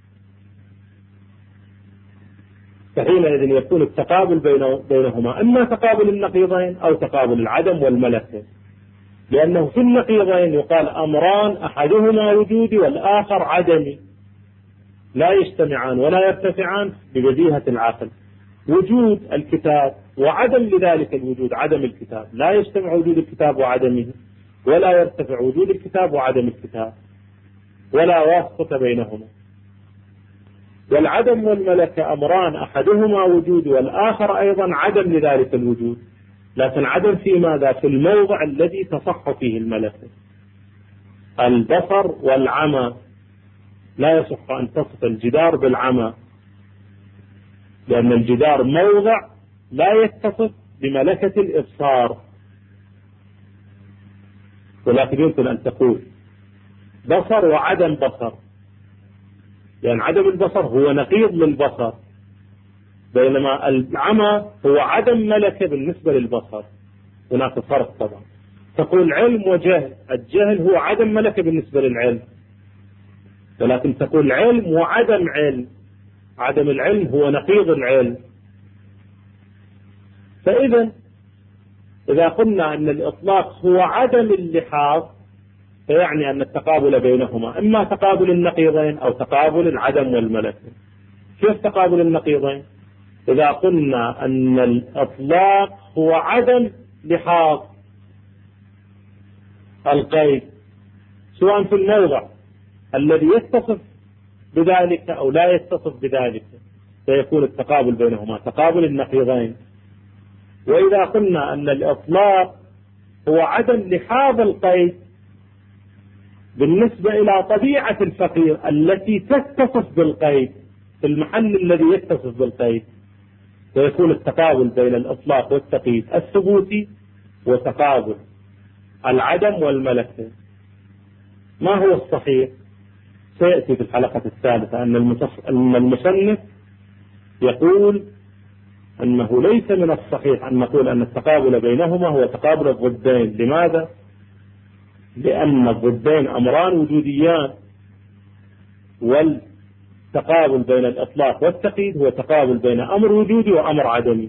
فحينئذ يكون التقابل بينهما إما تقابل النقيضين أو تقابل العدم والملكة، لأنه في النقيضين يقال أمران أحدهما وجودي والآخر عدمي، لا يجتمعان ولا يرتفعان ببديهة العقل. وجود الكتاب وعدم لذلك الوجود عدم الكتاب، لا يجتمع وجود الكتاب وعدمه، ولا يرتفع وجود الكتاب وعدم الكتاب، ولا واسطة بينهما. والعدم والملكة أمران أحدهما وجود والآخر أيضا عدم لذلك الوجود، لكن عدم في ماذا؟ في الموضع الذي تصح فيه الملكة. البصر والعمى، لا يصح أن تصف الجدار بالعمى، لأن الجدار موضع لا يتصف بملكة الإبصار، ولكن يمكن أن تقول بصر وعدم بصر، لأن عدم البصر هو نقيض للبصر، بينما العمى هو عدم ملكة بالنسبة للبصر. هناك فرق طبعا. تقول علم وجهل، الجهل هو عدم ملكة بالنسبة للعلم، ولكن تقول علم وعدم علم، عدم العلم هو نقيض العلم. فإذا إذا قلنا أن الإطلاق هو عدم اللحاظ فيعني أن التقابل بينهما إما تقابل النقيضين أو تقابل العدم والملكة. كيف تقابل النقيضين؟ إذا قلنا أن الإطلاق هو عدم لحاظ القيد سواء في الموضع الذي يتصف بذلك أو لا يتصف بذلك، فيكون التقابل بينهما تقابل النقيضين. وإذا قلنا أن الإطلاق هو عدم لحاظ القيد بالنسبة إلى طبيعة الفقير التي تتصف بالقيد في المحل الذي يتصف بالقيد، فيكون التقابل بين الإطلاق والتقييد الثبوتي وتقابل العدم والملكة. ما هو الصحيح؟ سيأتي في الحلقة الثالثة أن المصنف يقول أنه ليس من الصحيح أن نقول أن التقابل بينهما هو تقابل الضدين. لماذا؟ لأن الضدين أمران وجوديان، والتقابل بين الإطلاق والتقييد هو تقابل بين أمر وجودي وأمر عدمي.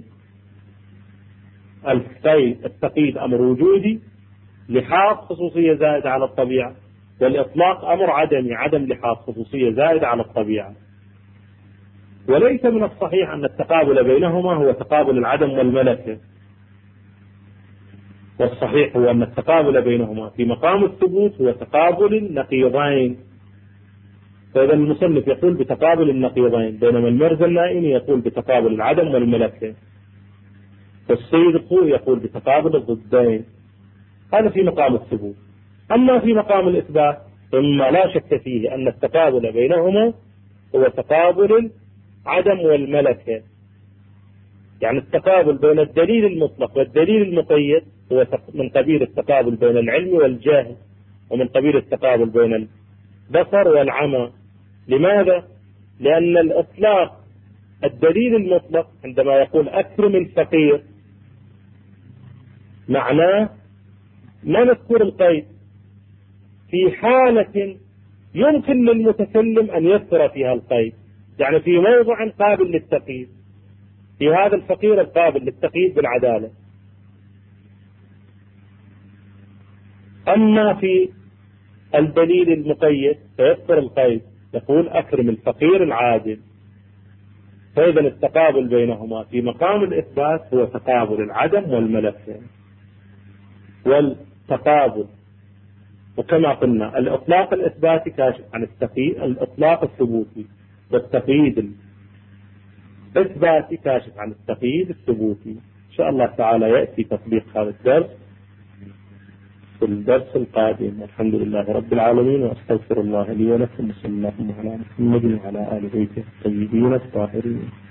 التقييد أمر وجودي لحاظ خصوصية زائدة على الطبيعة، والإطلاق أمر عدمي عدم لحاظ خصوصية زائدة على الطبيعة. وليس من الصحيح أن التقابل بينهما هو تقابل العدم والملكة، والصحيح هو أن التقابل بينهما في مقام الثبوت هو تقابل النقيضين. فإذا المصنف يقول بتقابل النقيضين، بينما المرزا النائمي يقول بتقابل العدم والملكة، والسيد قو يقول بتقابل الضدين. هذا في مقام الثبوت. أما في مقام الإثبات ثم لا شك فيه أن التقابل بينهما هو تقابل العدم والملكة، يعني التقابل بين الدليل المطلق والدليل المقيد هو من قبيل التقابل بين العلم والجهل، ومن قبيل التقابل بين البصر والعمى. لماذا؟ لأن الإطلاق الدليل المطلق عندما يقول أكرم الفقير معناه ما نذكر القيد في حالة يمكن للمتكلم أن يذكر فيها القيد، يعني في موضع قابل للتقييد، في هذا الفقير القابل للتقييد بالعدالة. أما في الدليل المقيد فيذكر القيد، يقول أكرم الفقير العادل. فإذا التقابل بينهما في مقام الإثبات هو تقابل العدم والملكة. والتقابل وكما قلنا الإطلاق الإثباتي كاشف عن التقييد، الإطلاق الثبوتي، والتقييد الإثباتي كاشف عن التقييد الثبوتي. إن شاء الله تعالى يأتي تطبيق هذا الدرس في الدرس القادم. الحمد لله رب العالمين، وأستغفر الله لي ولكم، وصلى الله على محمد وعلى آل بيته الطيبين الطاهرين.